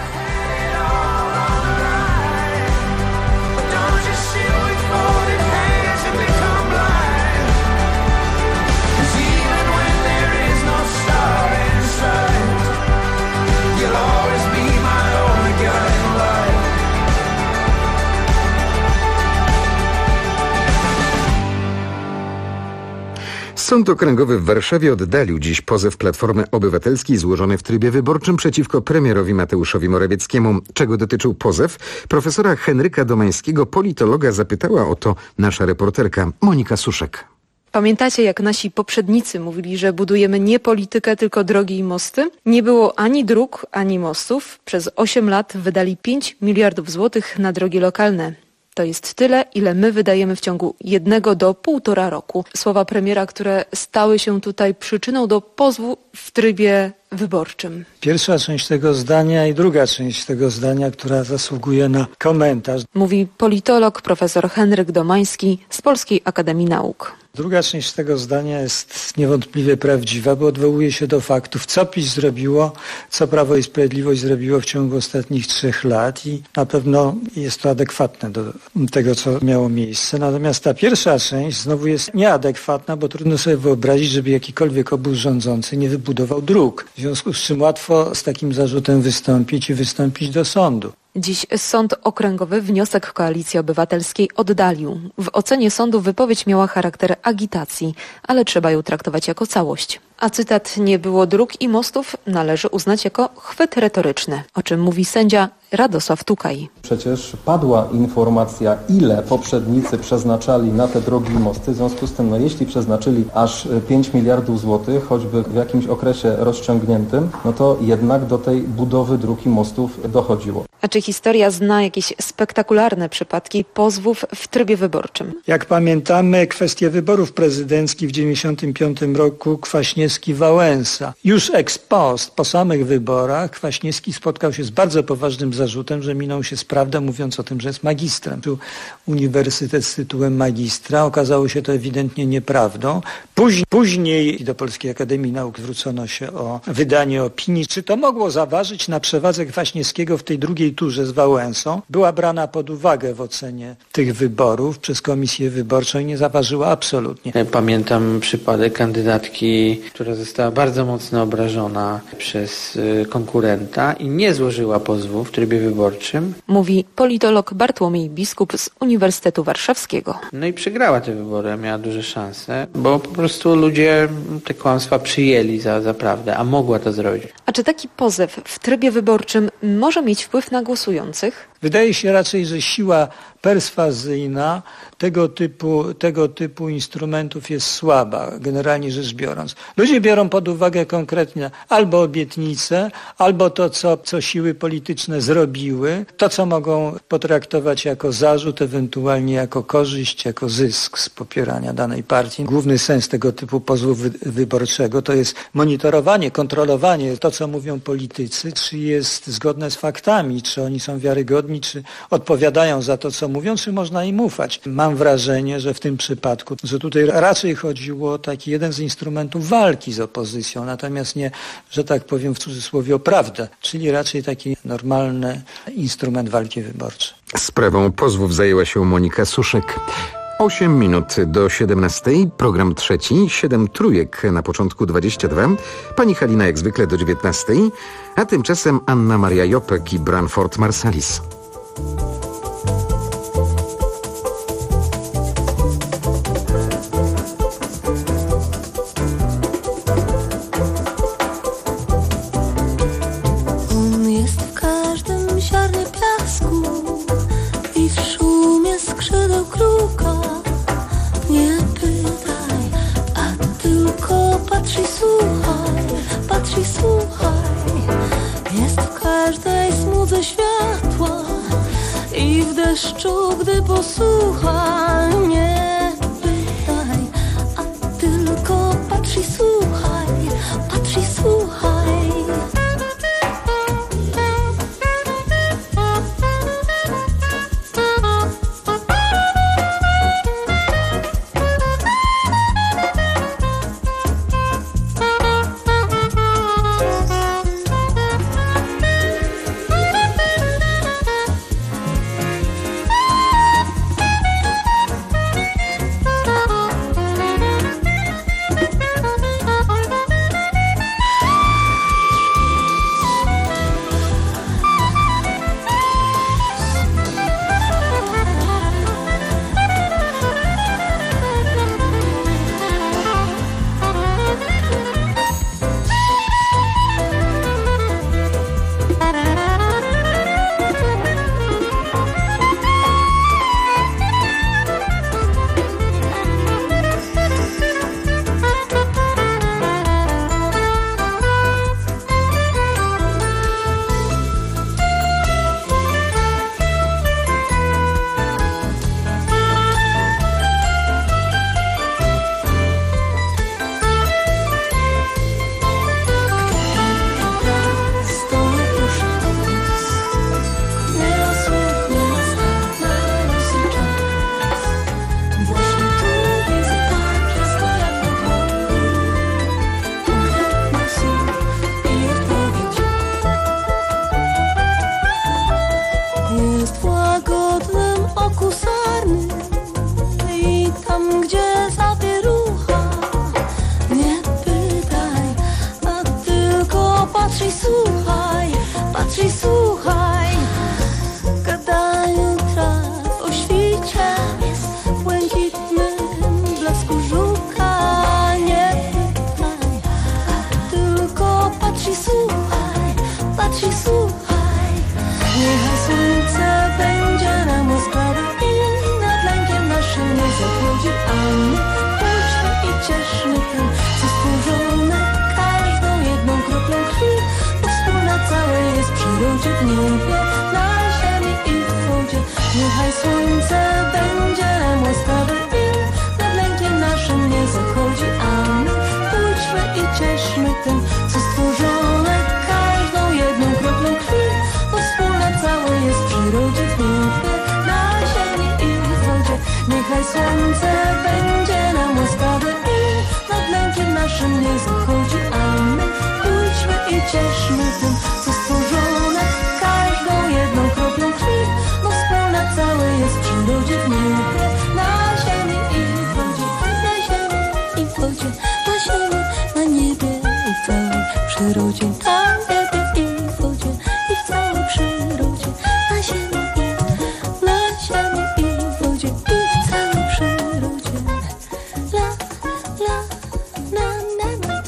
Sąd Okręgowy w Warszawie oddalił dziś pozew Platformy Obywatelskiej złożony w trybie wyborczym przeciwko premierowi Mateuszowi Morawieckiemu. Czego dotyczył pozew? Profesora Henryka Domańskiego, politologa, zapytała o to nasza reporterka Monika Suszek. Pamiętacie, jak nasi poprzednicy mówili, że budujemy nie politykę, tylko drogi i mosty? Nie było ani dróg, ani mostów. Przez 8 lat wydali 5 miliardów złotych na drogi lokalne. To jest tyle, ile my wydajemy w ciągu 1 do 1,5 roku. Słowa premiera, które stały się tutaj przyczyną do pozwu w trybie wyborczym. Pierwsza część tego zdania i druga część tego zdania, która zasługuje na komentarz. Mówi politolog profesor Henryk Domański z Polskiej Akademii Nauk. Druga część tego zdania jest niewątpliwie prawdziwa, bo odwołuje się do faktów, co PiS zrobiło, co Prawo i Sprawiedliwość zrobiło w ciągu ostatnich 3 lat i na pewno jest to adekwatne do tego, co miało miejsce. Natomiast ta pierwsza część znowu jest nieadekwatna, bo trudno sobie wyobrazić, żeby jakikolwiek obóz rządzący nie wybudował dróg. W związku z czym łatwo z takim zarzutem wystąpić do sądu. Dziś Sąd Okręgowy wniosek Koalicji Obywatelskiej oddalił. W ocenie sądu wypowiedź miała charakter agitacji, ale trzeba ją traktować jako całość. A cytat "nie było dróg i mostów" należy uznać jako chwyt retoryczny, o czym mówi sędzia Radosław Tukaj. Przecież padła informacja, ile poprzednicy przeznaczali na te drogi i mosty. W związku z tym, jeśli przeznaczyli aż 5 miliardów złotych, choćby w jakimś okresie rozciągniętym, to jednak do tej budowy dróg i mostów dochodziło. A czy historia zna jakieś spektakularne przypadki pozwów w trybie wyborczym? Jak pamiętamy, kwestie wyborów prezydenckich w 1995 roku Kwaśniewski-Wałęsa. Już ex post, po samych wyborach, Kwaśniewski spotkał się z bardzo poważnym zarzutem, że minął się z prawdą, mówiąc o tym, że jest magistrem. Tu uniwersytet z tytułem magistra. Okazało się to ewidentnie nieprawdą. Później do Polskiej Akademii Nauk zwrócono się o wydanie opinii. Czy to mogło zaważyć na przewadze Kwaśniewskiego w tej drugiej turze z Wałęsą? Była brana pod uwagę w ocenie tych wyborów przez komisję wyborczą i nie zaważyła absolutnie. Pamiętam przypadek kandydatki, która została bardzo mocno obrażona przez konkurenta i nie złożyła pozwu w trybie wyborczym. Mówi politolog Bartłomiej Biskup z Uniwersytetu Warszawskiego. No i przegrała te wybory, miała duże szanse, bo po prostu ludzie te kłamstwa przyjęli za prawdę, a mogła to zrobić. A czy taki pozew w trybie wyborczym może mieć wpływ na głosujących? Wydaje się raczej, że siła perswazyjna tego typu instrumentów jest słaba, generalnie rzecz biorąc. Ludzie biorą pod uwagę konkretnie albo obietnice, albo to, co siły polityczne zrobiły, to, co mogą potraktować jako zarzut, ewentualnie jako korzyść, jako zysk z popierania danej partii. Główny sens tego typu pozwu wyborczego to jest monitorowanie, kontrolowanie to, co mówią politycy, czy jest zgodne z faktami, czy oni są wiarygodni, czy odpowiadają za to, co mówią, czy można im ufać. Mam wrażenie, że w tym przypadku, że tutaj raczej chodziło o taki jeden z instrumentów walki z opozycją, natomiast nie, że tak powiem w cudzysłowie, o prawdę, czyli raczej taki normalny instrument walki wyborczej. Sprawą pozwów zajęła się Monika Suszek. 8 minut do 17. Program trzeci, 7 trójek na początku 22. Pani Halina jak zwykle do 19. A tymczasem Anna Maria Jopek i Branford Marsalis. On jest w każdym ziarnie piasku i w szumie skrzydeł kruka. Nie pytaj, a tylko patrz i słuchaj, patrz i słuchaj. Jest w każdej smudze światła i w deszczu, gdy posłucha. Nie pytaj, a tylko patrz i słuchaj, patrz i słuchaj. Niechaj słońce będzie nam łaskawe i nad lękiem naszym nie zachodzi, a my pójdźmy i cieszmy tym, co stworzone każdą jedną kroplą krwi, bo wspólne całe jest w przyrodzie, w niebie, na ziemi i w wodzie. Niechaj słońce będzie nam łaskawe i nad lękiem naszym nie zachodzi, a my pójdźmy i cieszmy tym, co stworzone każdą jedną kroplą krwi, bo wspólne całe jest w przyrodzie, w niebie, na ziemi i w wodzie, na ziemi i w wodzie, na ziemi, na niebie i w całej przyrodzie, na niebie i w wodzie, i w całej przyrodzie, na ziemi i w wodzie, i w całej przyrodzie. La, la, na, na, na,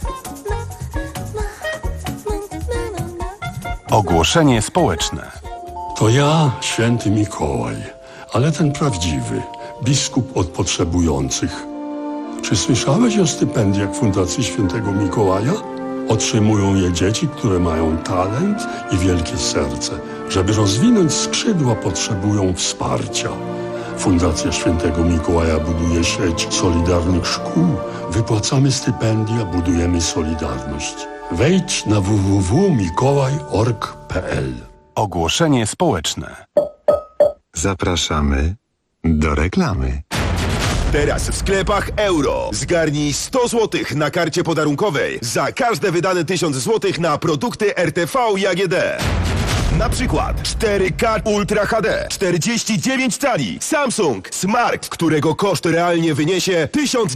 Ogłoszenie społeczne. To ja, święty Mikołaj, ale ten prawdziwy, biskup od potrzebujących. Czy słyszałeś o stypendiach Fundacji Świętego Mikołaja? Otrzymują je dzieci, które mają talent i wielkie serce. Żeby rozwinąć skrzydła, potrzebują wsparcia. Fundacja Świętego Mikołaja buduje sieć solidarnych szkół. Wypłacamy stypendia, budujemy solidarność. Wejdź na www.mikołaj.org.pl. Ogłoszenie społeczne. Zapraszamy do reklamy. Teraz w sklepach Euro. Zgarnij 100 zł na karcie podarunkowej za każde wydane 1000 zł na produkty RTV i AGD. Na przykład 4K Ultra HD 49 cali Samsung Smart, którego koszt realnie wyniesie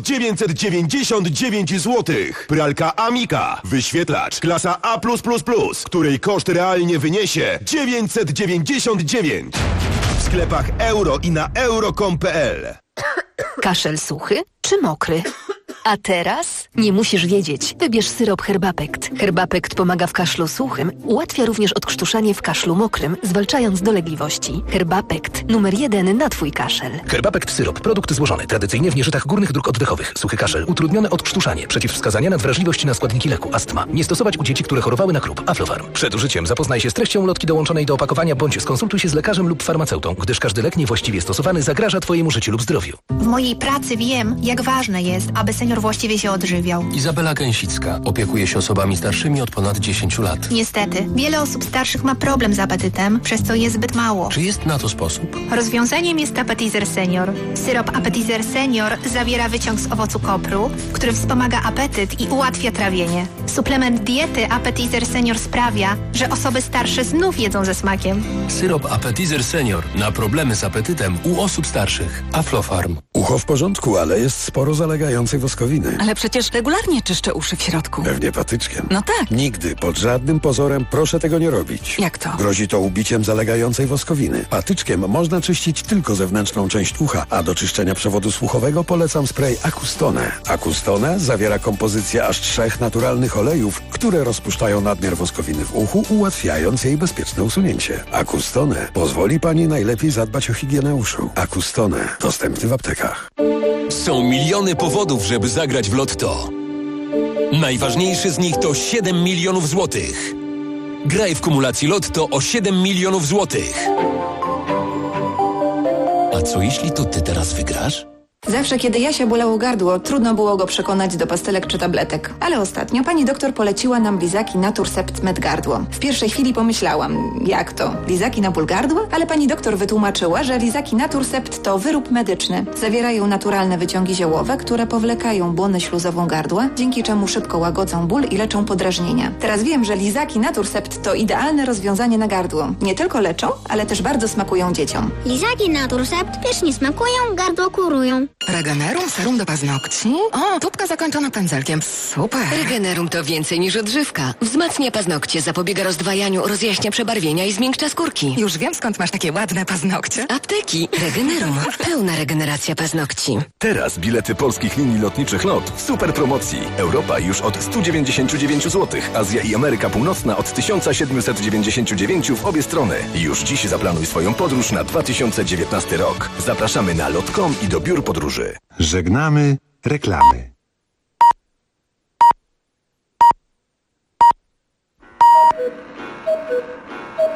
1999 zł. Pralka Amica, wyświetlacz klasa A+++, której koszt realnie wyniesie 999. W sklepach Euro i na euro.com.pl. Kaszel suchy czy mokry? A teraz nie musisz wiedzieć. Wybierz syrop Herbapekt. Herbapekt pomaga w kaszlu suchym, ułatwia również odkrztuszanie w kaszlu mokrym, zwalczając dolegliwości. Herbapekt, numer 1 na Twój kaszel. Herbapekt syrop. Produkt złożony tradycyjnie w nieżytach górnych dróg oddechowych. Suchy kaszel, utrudnione odkrztuszanie, przeciwwskazania na wrażliwość na składniki leku, astma. Nie stosować u dzieci, które chorowały na chrób. Aflofarm. Przed użyciem zapoznaj się z treścią ulotki dołączonej do opakowania bądź skonsultuj się z lekarzem lub farmaceutą, gdyż każdy lek niewłaściwie stosowany zagraża Twojemu życiu lub zdrowiu. W mojej pracy wiem, jak ważne jest, aby senior właściwie się odżywiał. Izabela Gęsicka opiekuje się osobami starszymi od ponad 10 lat. Niestety, wiele osób starszych ma problem z apetytem, przez co je zbyt mało. Czy jest na to sposób? Rozwiązaniem jest Appetizer Senior. Syrop Appetizer Senior zawiera wyciąg z owocu kopru, który wspomaga apetyt i ułatwia trawienie. Suplement diety Appetizer Senior sprawia, że osoby starsze znów jedzą ze smakiem. Syrop Appetizer Senior na problemy z apetytem u osób starszych. Aflofarm. Ucho w porządku, ale jest sporo zalegającej woskowiny. Ale przecież regularnie czyszczę uszy w środku. Pewnie patyczkiem. No tak. Nigdy, pod żadnym pozorem proszę tego nie robić. Jak to? Grozi to ubiciem zalegającej woskowiny. Patyczkiem można czyścić tylko zewnętrzną część ucha, a do czyszczenia przewodu słuchowego polecam spray Acustone. Acustone zawiera kompozycję aż 3 naturalnych olejów, które rozpuszczają nadmiar woskowiny w uchu, ułatwiając jej bezpieczne usunięcie. Acustone pozwoli Pani najlepiej zadbać o higienę uszu. Acustone. Dostępny w aptekach. Są miliony powodów, żeby zagrać w Lotto. Najważniejszy z nich to 7 milionów złotych. Graj w kumulacji Lotto o 7 milionów złotych. A co jeśli to ty teraz wygrasz? Zawsze, kiedy Jasia bolało gardło, trudno było go przekonać do pastelek czy tabletek. Ale ostatnio pani doktor poleciła nam lizaki Naturcept Med Gardło. W pierwszej chwili pomyślałam, jak to? Lizaki na ból gardła? Ale pani doktor wytłumaczyła, że lizaki Naturcept to wyrób medyczny. Zawierają naturalne wyciągi ziołowe, które powlekają błonę śluzową gardła, dzięki czemu szybko łagodzą ból i leczą podrażnienia. Teraz wiem, że lizaki Naturcept to idealne rozwiązanie na gardło. Nie tylko leczą, ale też bardzo smakują dzieciom. Lizaki Naturcept pysznie smakują, gardło kurują. Regenerum serum do paznokci? O, tubka zakończona pędzelkiem. Super. Regenerum to więcej niż odżywka. Wzmacnia paznokcie, zapobiega rozdwajaniu, rozjaśnia przebarwienia i zmiękcza skórki. Już wiem, skąd masz takie ładne paznokcie. Apteki. Regenerum. Pełna regeneracja paznokci. Teraz bilety polskich linii lotniczych LOT w super promocji. Europa już od 199 zł, Azja i Ameryka Północna od 1799 w obie strony. Już dziś zaplanuj swoją podróż na 2019 rok. Zapraszamy na lot.com i do biur podróży. Żegnamy reklamy.